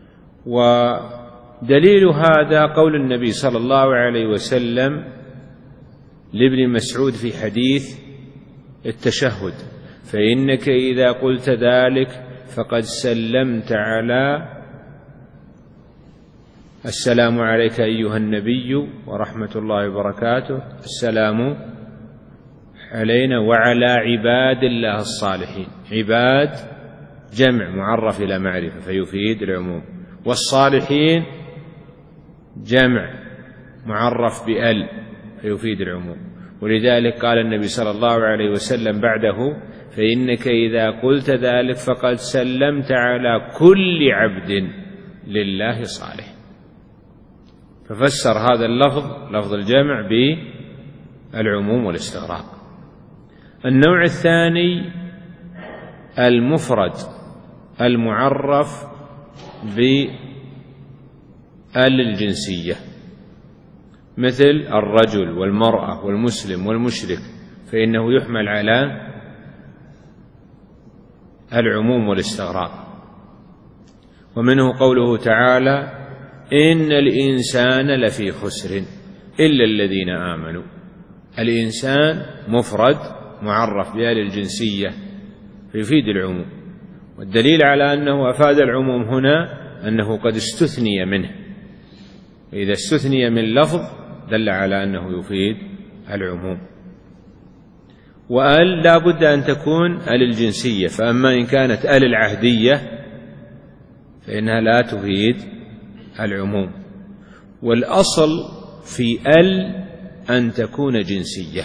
ودليل هذا قول النبي صلى الله عليه وسلم لابن مسعود في حديث التشهد: فإنك إذا قلت ذلك فقد سلمت على السلام عليك أيها النبي ورحمة الله وبركاته، السلام علينا وعلى عباد الله الصالحين. عباد جمع معرف إلى معرفة فيفيد العموم، والصالحين جمع معرف بأل فيفيد العموم. ولذلك قال النبي صلى الله عليه وسلم بعده: فإنك إذا قلت ذلك فقد سلمت على كل عبد لله صالح. ففسر هذا اللفظ لفظ الجمع بالعموم والاستغراق. النوع الثاني المفرد المعرف بأل الجنسية، مثل الرجل والمرأة والمسلم والمشرك، فإنه يحمل على العموم والاستغراق. ومنه قوله تعالى: إن الإنسان لفي خسر إلا الذين آمنوا. الإنسان مفرد معرف بأل الجنسية فيفيد العموم، والدليل على أنه أفاد العموم هنا أنه قد استثني منه، إذا استثني من لفظ دل على أنه يفيد العموم. وأل لا بد أن تكون أل الجنسية، فأما إن كانت أل العهدية فإنها لا تفيد العموم. والأصل في أل أن تكون جنسية،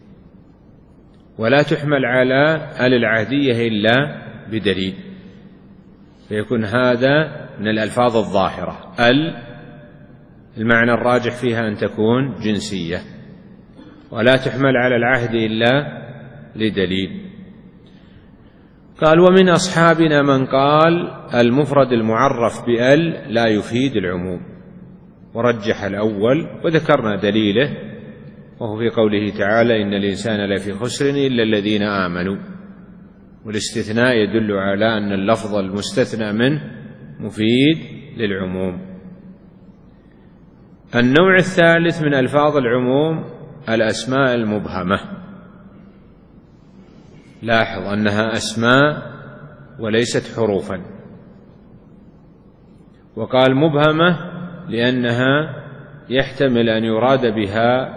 ولا تحمل على أل العهدية إلا بدليل، فيكون هذا من الألفاظ الظاهرة. أل المعنى الراجح فيها أن تكون جنسية، ولا تحمل على العهد إلا لدليل. قال: ومن أصحابنا من قال المفرد المعرف بأل لا يفيد العموم، ورجح الأول، وذكرنا دليله، وهو في قوله تعالى: إن الإنسان لفي خسر إلا الذين آمنوا. والاستثناء يدل على أن اللفظ المستثنى منه مفيد للعموم. النوع الثالث من ألفاظ العموم الأسماء المبهمة. لاحظ أنها أسماء وليست حروفا. وقال مبهمة لأنها يحتمل أن يراد بها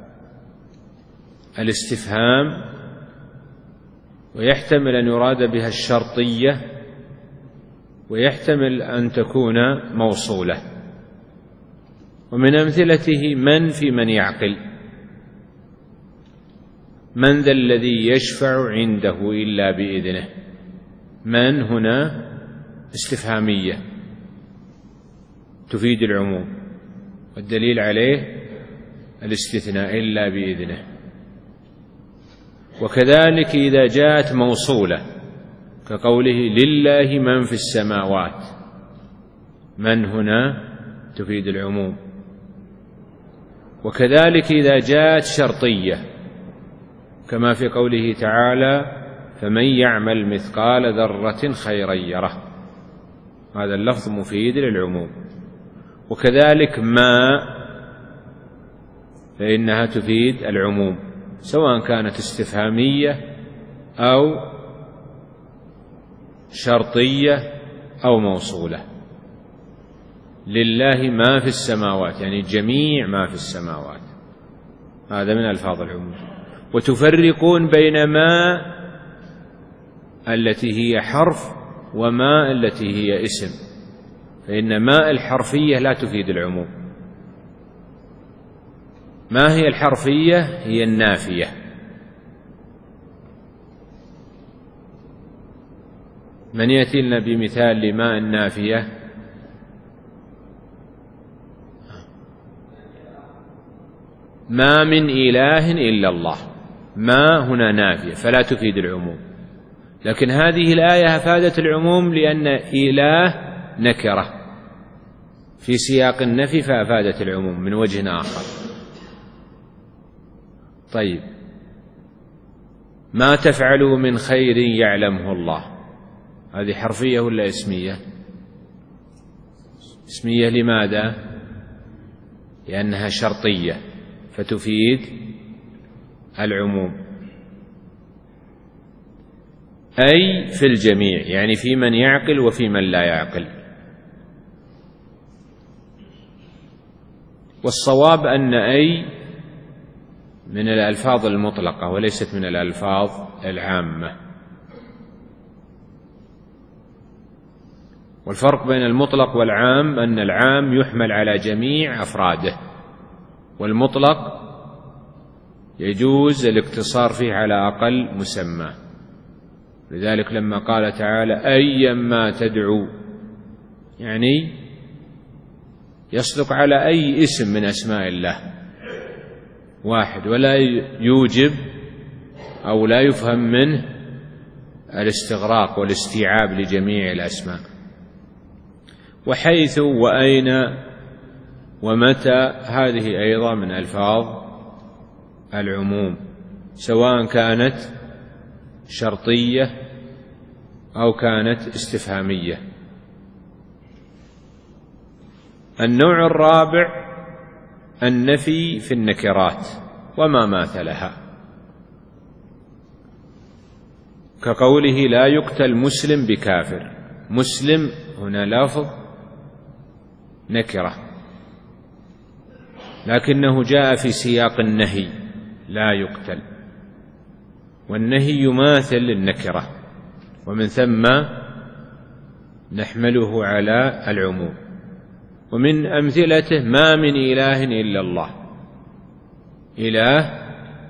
الاستفهام، ويحتمل أن يراد بها الشرطية، ويحتمل أن تكون موصولة. ومن أمثلته من في من يعقل: من ذا الذي يشفع عنده إلا بإذنه. من هنا استفهامية تفيد العموم، والدليل عليه الاستثناء إلا بإذنه. وكذلك إذا جاءت موصولة كقوله: لله من في السماوات، من هنا تفيد العموم. وكذلك إذا جاءت شرطية كما في قوله تعالى: فمن يعمل مثقال ذرة خيرا يره، هذا اللفظ مفيد للعموم. وكذلك ما فإنها تفيد العموم، سواء كانت استفهامية أو شرطية أو موصولة. لله ما في السماوات، يعني جميع ما في السماوات، هذا من ألفاظ العموم. وتفرقون بين ما التي هي حرف وما التي هي اسم، فإن ما الحرفية لا تفيد العموم. ما هي الحرفية؟ هي النافية. من يأتي لنا بمثال لماء النافية؟ ما من إله إلا الله، ما هنا نافية فلا تفيد العموم، لكن هذه الآية أفادت العموم لأن إله نكرة في سياق النفي فأفادت العموم من وجه آخر. طيب، ما تفعلوا من خير يعلمه الله، هذه حرفية ولا اسمية؟ اسمية. لماذا؟ لأنها شرطية فتفيد العموم، أي في الجميع، يعني في من يعقل وفي من لا يعقل. والصواب أن أي من الألفاظ المطلقة وليست من الألفاظ العامة. والفرق بين المطلق والعام أن العام يحمل على جميع أفراده، والمطلق يجوز الاقتصار فيه على أقل مسمى. لذلك لما قال تعالى أيما تدعو، يعني يصدق على أي اسم من أسماء الله واحد، ولا يوجب أو لا يفهم منه الاستغراق والاستيعاب لجميع الأسماء. وحيث وأين ومتى هذه أيضا من ألفاظ العموم، سواء كانت شرطية أو كانت استفهامية. النوع الرابع النفي في النكرات وما ماثلها، كقوله لا يقتل مسلم بكافر. مسلم هنا لفظ نكرة، لكنه جاء في سياق النهي لا يقتل، والنهي يماثل النكرة، ومن ثم نحمله على العموم. ومن أمثلته ما من إله إلا الله. إله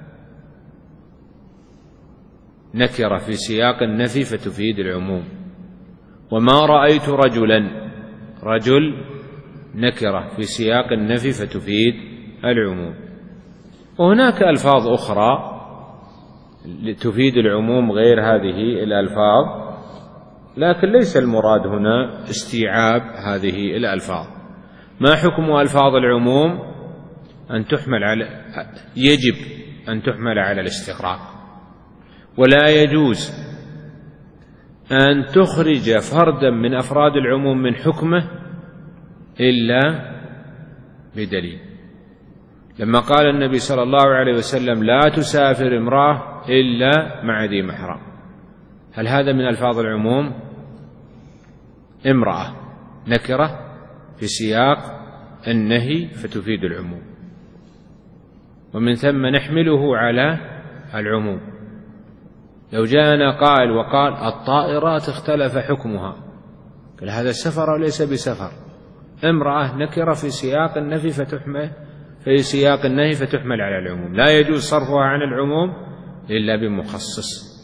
نكرة في سياق النفي فتفيد العموم. وما رأيت رجلا، رجل نكرة في سياق النفي فتفيد العموم. وهناك ألفاظ أخرى تفيد العموم غير هذه الألفاظ، لكن ليس المراد هنا استيعاب هذه الألفاظ. ما حكم ألفاظ العموم؟ أن تحمل على يجب أن تحمل على الاستغراق، ولا يجوز أن تخرج فردا من أفراد العموم من حكمه إلا بدليل. لما قال النبي صلى الله عليه وسلم لا تسافر امرأة إلا مع ذي محرم، هل هذا من ألفاظ العموم؟ امرأة نكرة في سياق النهي فتفيد العموم، ومن ثم نحمله على العموم. لو جاءنا قائل وقال الطائرات اختلف حكمها، قال هذا سفر وليس بسفر. امرأة نكرة في سياق النفي فتحمل في سياق النهي فتحمل على العموم، لا يجوز صرفها عن العموم إلا بمخصص.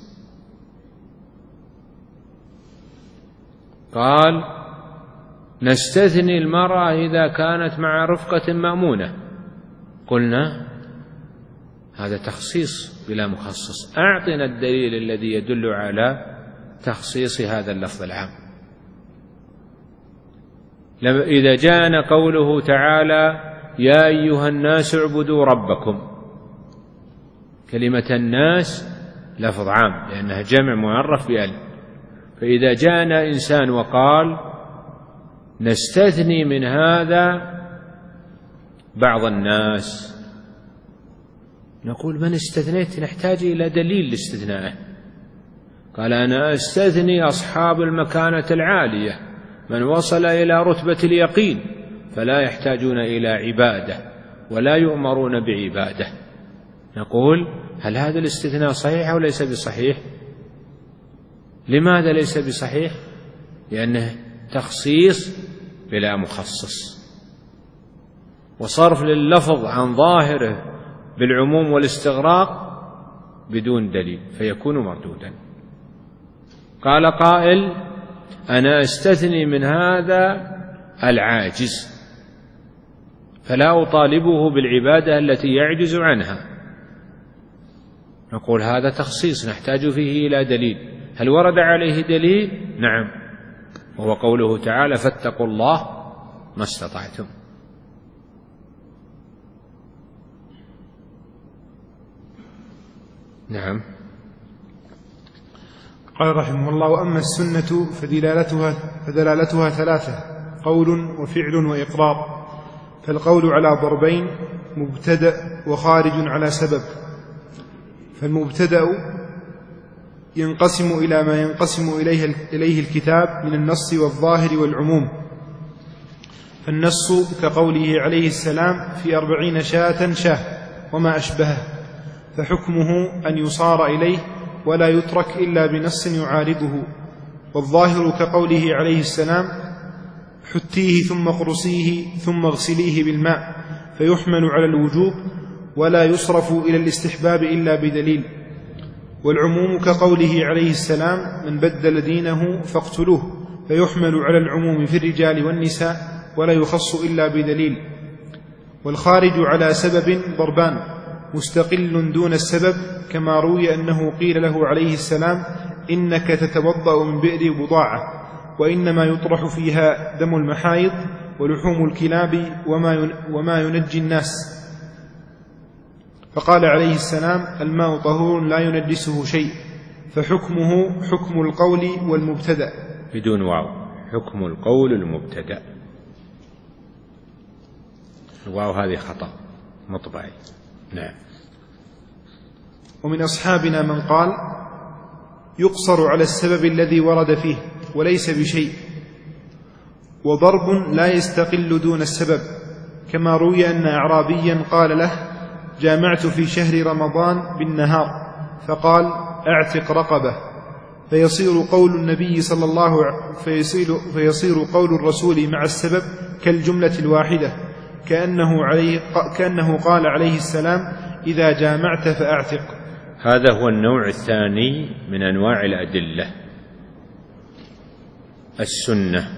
قال نستثني المرأة إذا كانت مع رفقة مأمونة، قلنا هذا تخصيص بلا مخصص، أعطنا الدليل الذي يدل على تخصيص هذا اللفظ العام. إذا جاءنا قوله تعالى يا أيها الناس اعبدوا ربكم، كلمة الناس لفظ عام لأنها جمع معرف بأل، فإذا جاءنا إنسان وقال نستثني من هذا بعض الناس، نقول من استثنيت؟ نحتاج إلى دليل لاستثنائه. قال أنا أستثني أصحاب المكانة العالية، من وصل إلى رتبة اليقين، فلا يحتاجون إلى عبادة ولا يؤمرون بعبادة. نقول هل هذا الاستثناء صحيح أو ليس بصحيح؟ لماذا ليس بصحيح؟ لأنه تخصيص بلا مخصص، وصرف لللفظ عن ظاهره بالعموم والاستغراق بدون دليل فيكون مردودا. قال قائل: أنا أستثني من هذا العاجز فلا أطالبه بالعبادة التي يعجز عنها. نقول هذا تخصيص نحتاج فيه إلى دليل. هل ورد عليه دليل؟ نعم، وهو قوله تعالى: فاتقوا الله ما استطعتم. نعم. قال رحمه الله: وأما السنة فدلالتها, فدلالتها ثلاثة: قول وفعل وإقرار. فالقول على ضربين: مبتدأ وخارج على سبب. فالمبتدأ ينقسم إلى ما ينقسم إليه, إليه الكتاب من النص والظاهر والعموم. فالنص كقوله عليه السلام: في أربعين شاة شاه وما أشبهه، فحكمه أن يصار إليه ولا يترك إلا بنص يعارضه. والظاهر كقوله عليه السلام: حتيه ثم قرصيه ثم اغسليه بالماء، فيحمل على الوجوب ولا يصرف إلى الاستحباب إلا بدليل. والعموم كقوله عليه السلام: من بدل دينه فاقتلوه، فيحمل على العموم في الرجال والنساء ولا يخص إلا بدليل. والخارج على سبب ضربان: مستقل دون السبب، كما روي أنه قيل له عليه السلام: إنك تتوضأ من بئر بضاعة، وإنما يطرح فيها دم المحايض ولحوم الكلاب وما ينجي الناس. فقال عليه السلام: الماء طهور لا ينجسه شيء، فحكمه حكم القول والمبتدأ. بدون واو، حكم القول المبتدأ. الواو هذه خطأ مطبعي. نعم. ومن أصحابنا من قال: يقصر على السبب الذي ورد فيه وليس بشيء، وضرب لا يستقل دون السبب، كما روي أن أعرابيا قال له: جامعت في شهر رمضان بالنهار، فقال: اعتق رقبة، فيصير قول النبي صلى الله فيصير, فيصير قول الرسول مع السبب كالجملة الواحدة، كأنه, عليه كأنه قال عليه السلام: إذا جامعت فأعتق. هذا هو النوع الثاني من أنواع الأدلة، السنة،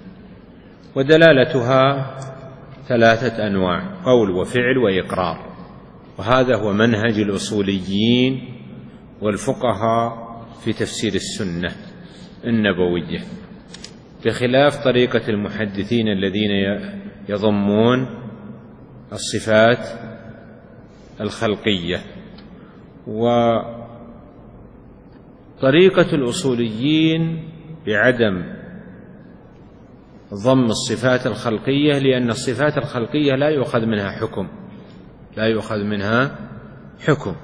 ودلالتها ثلاثة أنواع: قول وفعل وإقرار. وهذا هو منهج الأصوليين والفقهاء في تفسير السنة النبوية، بخلاف طريقة المحدثين الذين يضمون الصفات الخلقية. وطريقة الأصوليين بعدم ضم الصفات الخلقية، لأن الصفات الخلقية لا يؤخذ منها حكم لا يؤخذ منها حكم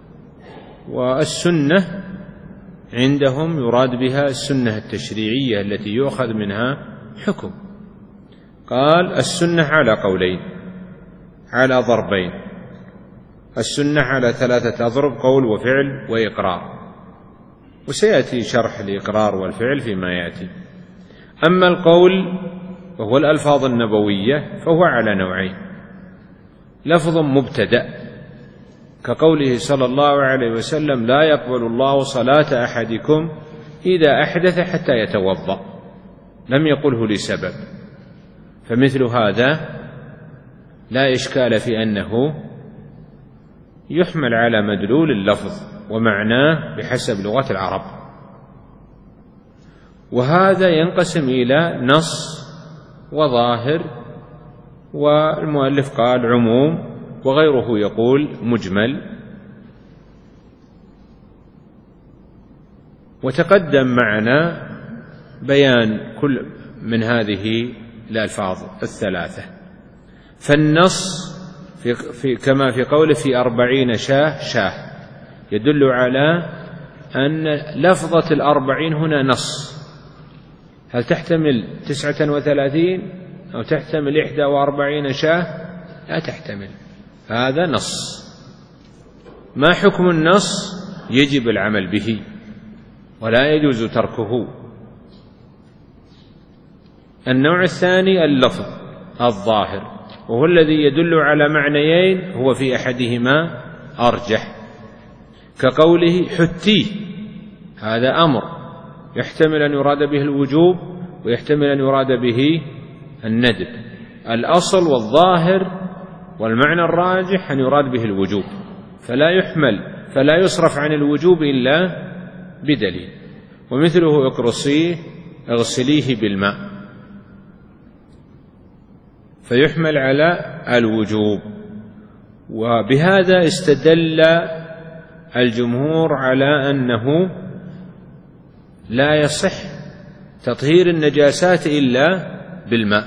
والسنة عندهم يراد بها السنة التشريعية التي يؤخذ منها حكم. قال: السنة على قولين، على ضربين. السنة على ثلاثة أضرب: قول وفعل وإقرار، وسيأتي شرح الإقرار والفعل فيما يأتي. أما القول وهو الألفاظ النبوية فهو على نوعين: لفظ مبتدأ كقوله صلى الله عليه وسلم: لا يقبل الله صلاة أحدكم إذا أحدث حتى يتوضأ، لم يقله لسبب، فمثل هذا لا إشكال في أنه يحمل على مدلول اللفظ ومعناه بحسب لغة العرب. وهذا ينقسم إلى نص وظاهر، والمؤلف قال عموم، وغيره يقول مجمل. وتقدم معنا بيان كل من هذه الألفاظ الثلاثة. فالنص في في كما في قوله: في أربعين شاه شاه، يدل على أن لفظة الأربعين هنا نص. هل تحتمل تسعة وثلاثين أو تحتمل إحدى وأربعين شاة لا تحتمل. هذا نص. ما حكم النص؟ يجب العمل به ولا يجوز تركه. النوع الثاني اللفظ الظاهر، وهو الذي يدل على معنيين هو في أحدهما أرجح، كقوله حتيه، هذا أمر يحتمل أن يراد به الوجوب ويحتمل أن يراد به الندب. الأصل والظاهر والمعنى الراجح أن يراد به الوجوب، فلا يحمل فلا يصرف عن الوجوب إلا بدليل. ومثله اقرصيه اغسليه بالماء، فيحمل على الوجوب. وبهذا استدل الجمهور على أنه لا يصح تطهير النجاسات إلا بالماء،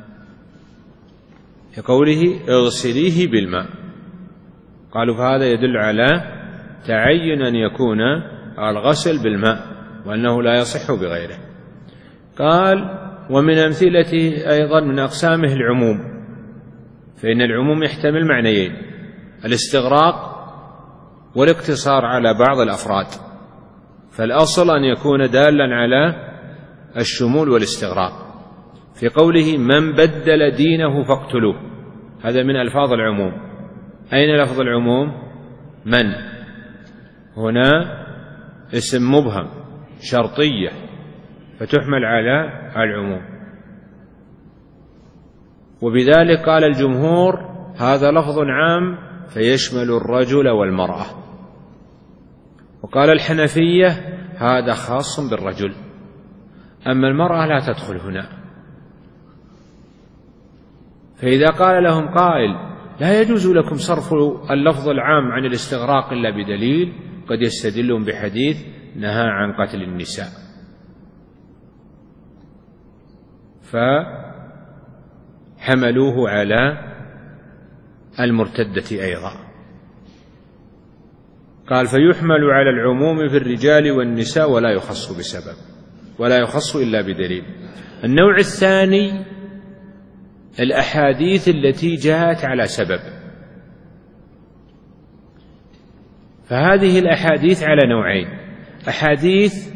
كقوله اغسليه بالماء، قالوا فهذا يدل على تعين أن يكون الغسل بالماء وأنه لا يصح بغيره. قال ومن أمثلته أيضا من أقسامه العموم، فإن العموم يحتمل معنيين: الاستغراق والاقتصار على بعض الأفراد، فالأصل أن يكون دالا على الشمول والاستغراق. في قوله من بدل دينه فاقتلوه، هذا من ألفاظ العموم. أين لفظ العموم؟ من هنا اسم مبهم شرطية فتحمل على العموم، وبذلك قال الجمهور هذا لفظ عام فيشمل الرجل والمرأة. وقال الحنفية هذا خاص بالرجل، أما المرأة لا تدخل هنا. فإذا قال لهم قائل لا يجوز لكم صرف اللفظ العام عن الاستغراق إلا بدليل، قد يستدلون بحديث نهى عن قتل النساء، فحملوه على المرتدة أيضا. قال فيحمل على العموم في الرجال والنساء ولا يخص بسبب، ولا يخص إلا بدليل. النوع الثاني الأحاديث التي جاءت على سبب، فهذه الأحاديث على نوعين: أحاديث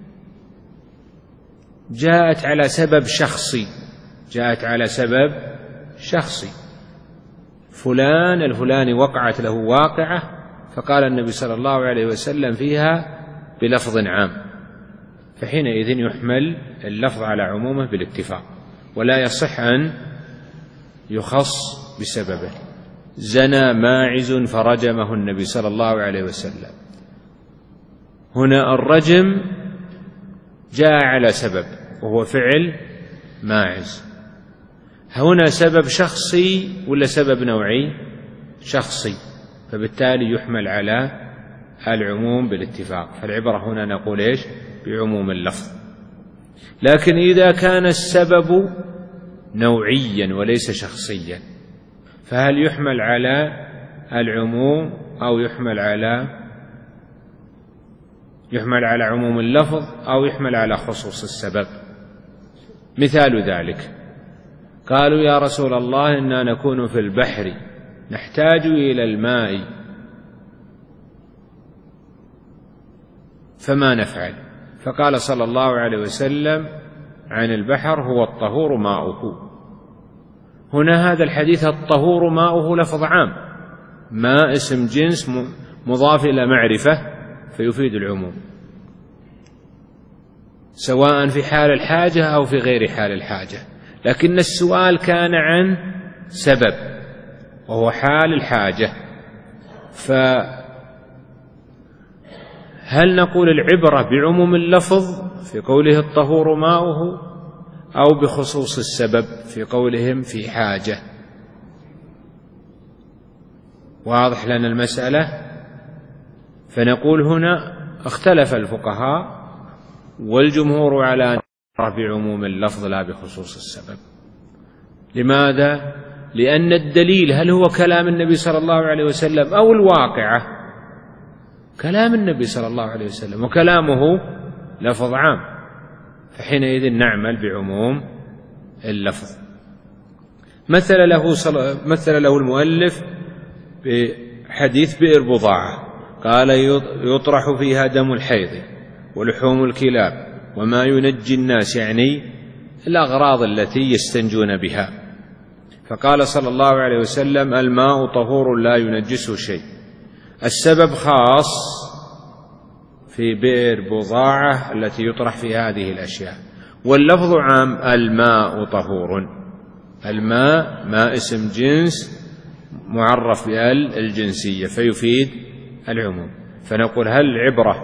جاءت على سبب شخصي، جاءت على سبب شخصي، فلان الفلاني وقعت له واقعة فقال النبي صلى الله عليه وسلم فيها بلفظ عام، فحينئذ يحمل اللفظ على عمومه بالاتفاق ولا يصح أن يخص بسببه. زنى ماعز فرجمه النبي صلى الله عليه وسلم، هنا الرجم جاء على سبب وهو فعل ماعز، هنا سبب شخصي ولا سبب نوعي؟ شخصي، فبالتالي يحمل على العموم بالاتفاق. فالعبرة هنا نقول إيش؟ بعموم اللفظ. لكن إذا كان السبب نوعيا وليس شخصيا، فهل يحمل على العموم أو يحمل على يحمل على عموم اللفظ أو يحمل على خصوص السبب؟ مثال ذلك قالوا يا رسول الله إنا نكون في البحر نحتاج إلى الماء فما نفعل؟ فقال صلى الله عليه وسلم عن البحر هو الطهور ماؤه. هنا هذا الحديث الطهور ماؤه لفظ عام، ماء اسم جنس مضاف إلى معرفة فيفيد العموم، سواء في حال الحاجة أو في غير حال الحاجة. لكن السؤال كان عن سبب وهو حال الحاجة، فهل نقول العبرة بعموم اللفظ في قوله الطهور ماؤه أو بخصوص السبب في قولهم في حاجة؟ واضح لنا المسألة؟ فنقول هنا اختلف الفقهاء والجمهور على بعموم اللفظ لا بخصوص السبب. لماذا؟ لأن الدليل هل هو كلام النبي صلى الله عليه وسلم أو الواقعة؟ كلام النبي صلى الله عليه وسلم، وكلامه لفظ عام، فحينئذ نعمل بعموم اللفظ. مثل له, مثل له المؤلف بحديث بئر بضاعة، قال يطرح فيها دم الحيض ولحوم الكلاب وما ينجي الناس، يعني الأغراض التي يستنجون بها. فقال صلى الله عليه وسلم الماء طهور لا ينجسه شيء. السبب خاص في بئر بضاعة التي يطرح في هذه الأشياء، واللفظ عام الماء طهور. الماء ماء اسم جنس معرف بال الجنسية فيفيد العموم. فنقول هل العبرة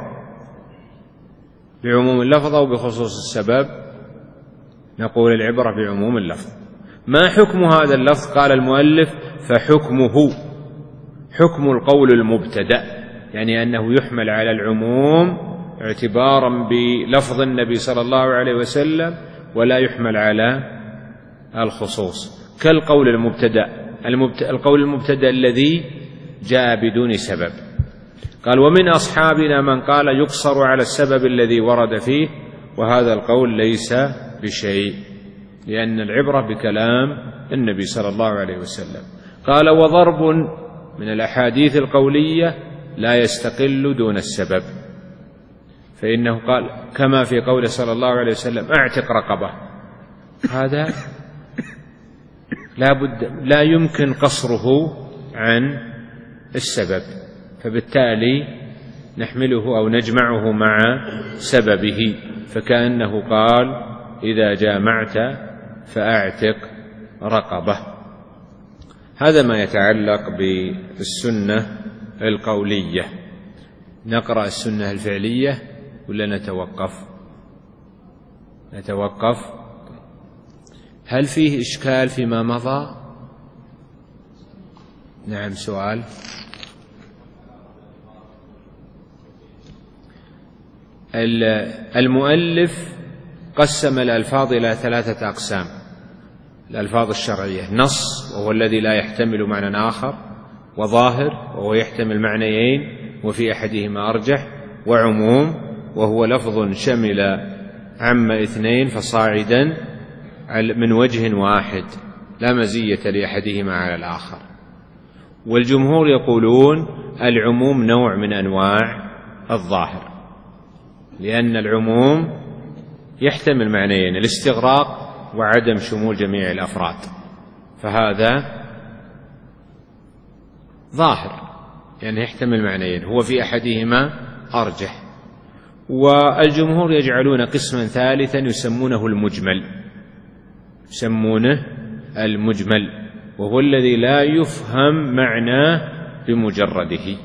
بعموم اللفظ أو بخصوص السبب؟ نقول العبرة بعموم اللفظ. ما حكم هذا اللفظ؟ قال المؤلف فحكمه حكم القول المبتدأ، يعني أنه يحمل على العموم اعتبارا بلفظ النبي صلى الله عليه وسلم، ولا يحمل على الخصوص، كالقول المبتدأ القول المبتدأ الذي جاء بدون سبب. قال ومن أصحابنا من قال يقصر على السبب الذي ورد فيه، وهذا القول ليس بشيء، لأن العبرة بكلام النبي صلى الله عليه وسلم. قال وضرب من الأحاديث القولية لا يستقل دون السبب، فإنه قال كما في قوله صلى الله عليه وسلم أعتق رقبة، هذا لا بد لا يمكن قصره عن السبب، فبالتالي نحمله أو نجمعه مع سببه، فكأنه قال إذا جامعت فأعتق رقبة. هذا ما يتعلق بالسنة القولية. نقرأ السنة الفعلية ولا نتوقف؟ نتوقف. هل فيه إشكال فيما مضى؟ نعم، سؤال. المؤلف قسم الألفاظ إلى ثلاثة أقسام: الألفاظ الشرعية نص وهو الذي لا يحتمل معنى آخر، وظاهر وهو يحتمل معنيين وفي أحدهما أرجح، وعموم وهو لفظ شمل عم اثنين فصاعدا من وجه واحد لا مزية لأحدهما على الآخر. والجمهور يقولون العموم نوع من أنواع الظاهر، لأن العموم يحتمل معنيين: الاستغراق وعدم شمول جميع الأفراد، فهذا ظاهر يعني يحتمل معنيين هو في أحدهما أرجح. والجمهور يجعلون قسما ثالثا يسمونه المجمل يسمونه المجمل وهو الذي لا يفهم معناه بمجرده،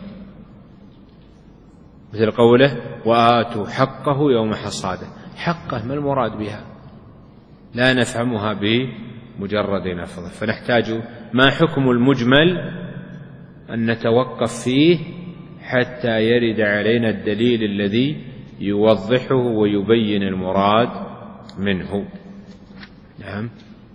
مثل قوله وآتوا حقه يوم حصاده. حقه ما المراد بها؟ لا نفهمها بمجرد لفظه، فنحتاج ما حكم المجمل أن نتوقف فيه حتى يرد علينا الدليل الذي يوضحه ويبين المراد منه. نعم.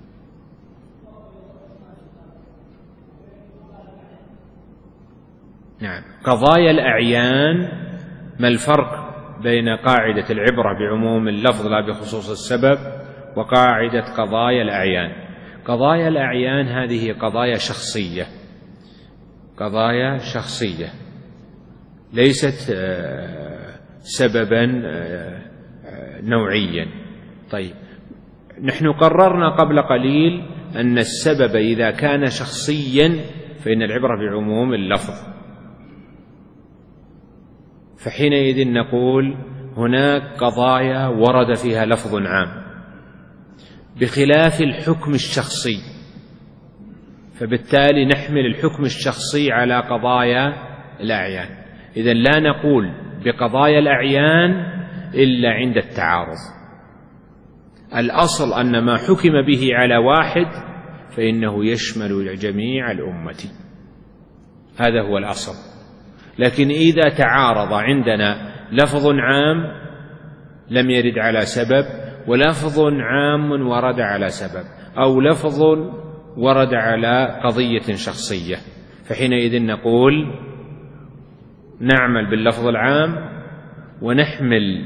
نعم. قضايا الأعيان، ما الفرق بين قاعدة العبرة بعموم اللفظ لا بخصوص السبب وقاعدة قضايا الأعيان؟ قضايا الأعيان هذه قضايا شخصية، قضايا شخصية ليست سببا نوعيا. طيب، نحن قررنا قبل قليل أن السبب إذا كان شخصيا فإن العبرة بعموم اللفظ، فحينئذ نقول هناك قضايا ورد فيها لفظ عام بخلاف الحكم الشخصي، فبالتالي نحمل الحكم الشخصي على قضايا الأعيان. إذن لا نقول بقضايا الأعيان إلا عند التعارض. الأصل أن ما حكم به على واحد فإنه يشمل جميع الأمة، هذا هو الأصل. لكن إذا تعارض عندنا لفظ عام لم يرد على سبب ولفظ عام ورد على سبب، أو لفظ ورد على قضية شخصية، فحينئذ نقول نعمل باللفظ العام ونحمل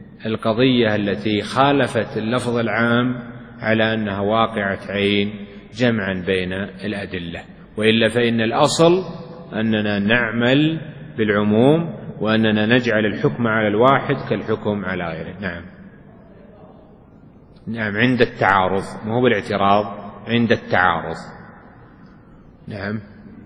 القضية التي خالفت اللفظ العام على أنها واقعة عين جمعا بين الأدلة، وإلا فإن الأصل أننا نعمل بالعموم، وأننا نجعل الحكم على الواحد كالحكم على غيره. نعم نعم عند التعارض، ما هو بالاعتراض، عند التعارض. نعم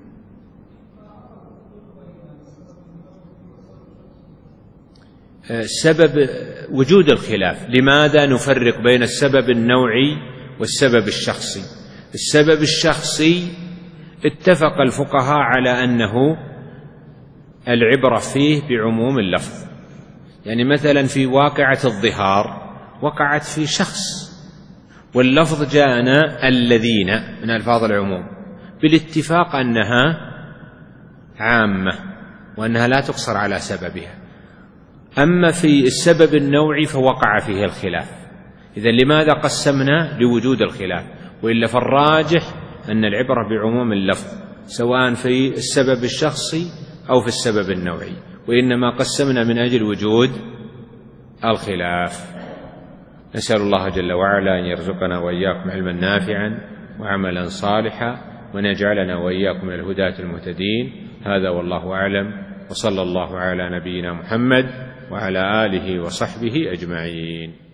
سبب وجود الخلاف، لماذا نفرق بين السبب النوعي والسبب الشخصي؟ السبب الشخصي اتفق الفقهاء على أنه العبرة فيه بعموم اللفظ، يعني مثلا في واقعة الظهار وقعت في شخص، واللفظ جاءنا الذين من ألفاظ العموم، بالاتفاق أنها عامة وأنها لا تقصر على سببها. أما في السبب النوعي فوقع فيه الخلاف. إذن لماذا قسمنا؟ لوجود الخلاف، وإلا فالراجح أن العبرة بعموم اللفظ سواء في السبب الشخصي أو في السبب النوعي، وإنما قسمنا من أجل وجود الخلاف. نسأل الله جل وعلا أن يرزقنا وإياكم علما نافعا وعملا صالحا، وأن يجعلنا وإياكم من الهداة المهتدين. هذا والله أعلم، وصلى الله على نبينا محمد وعلى آله وصحبه أجمعين.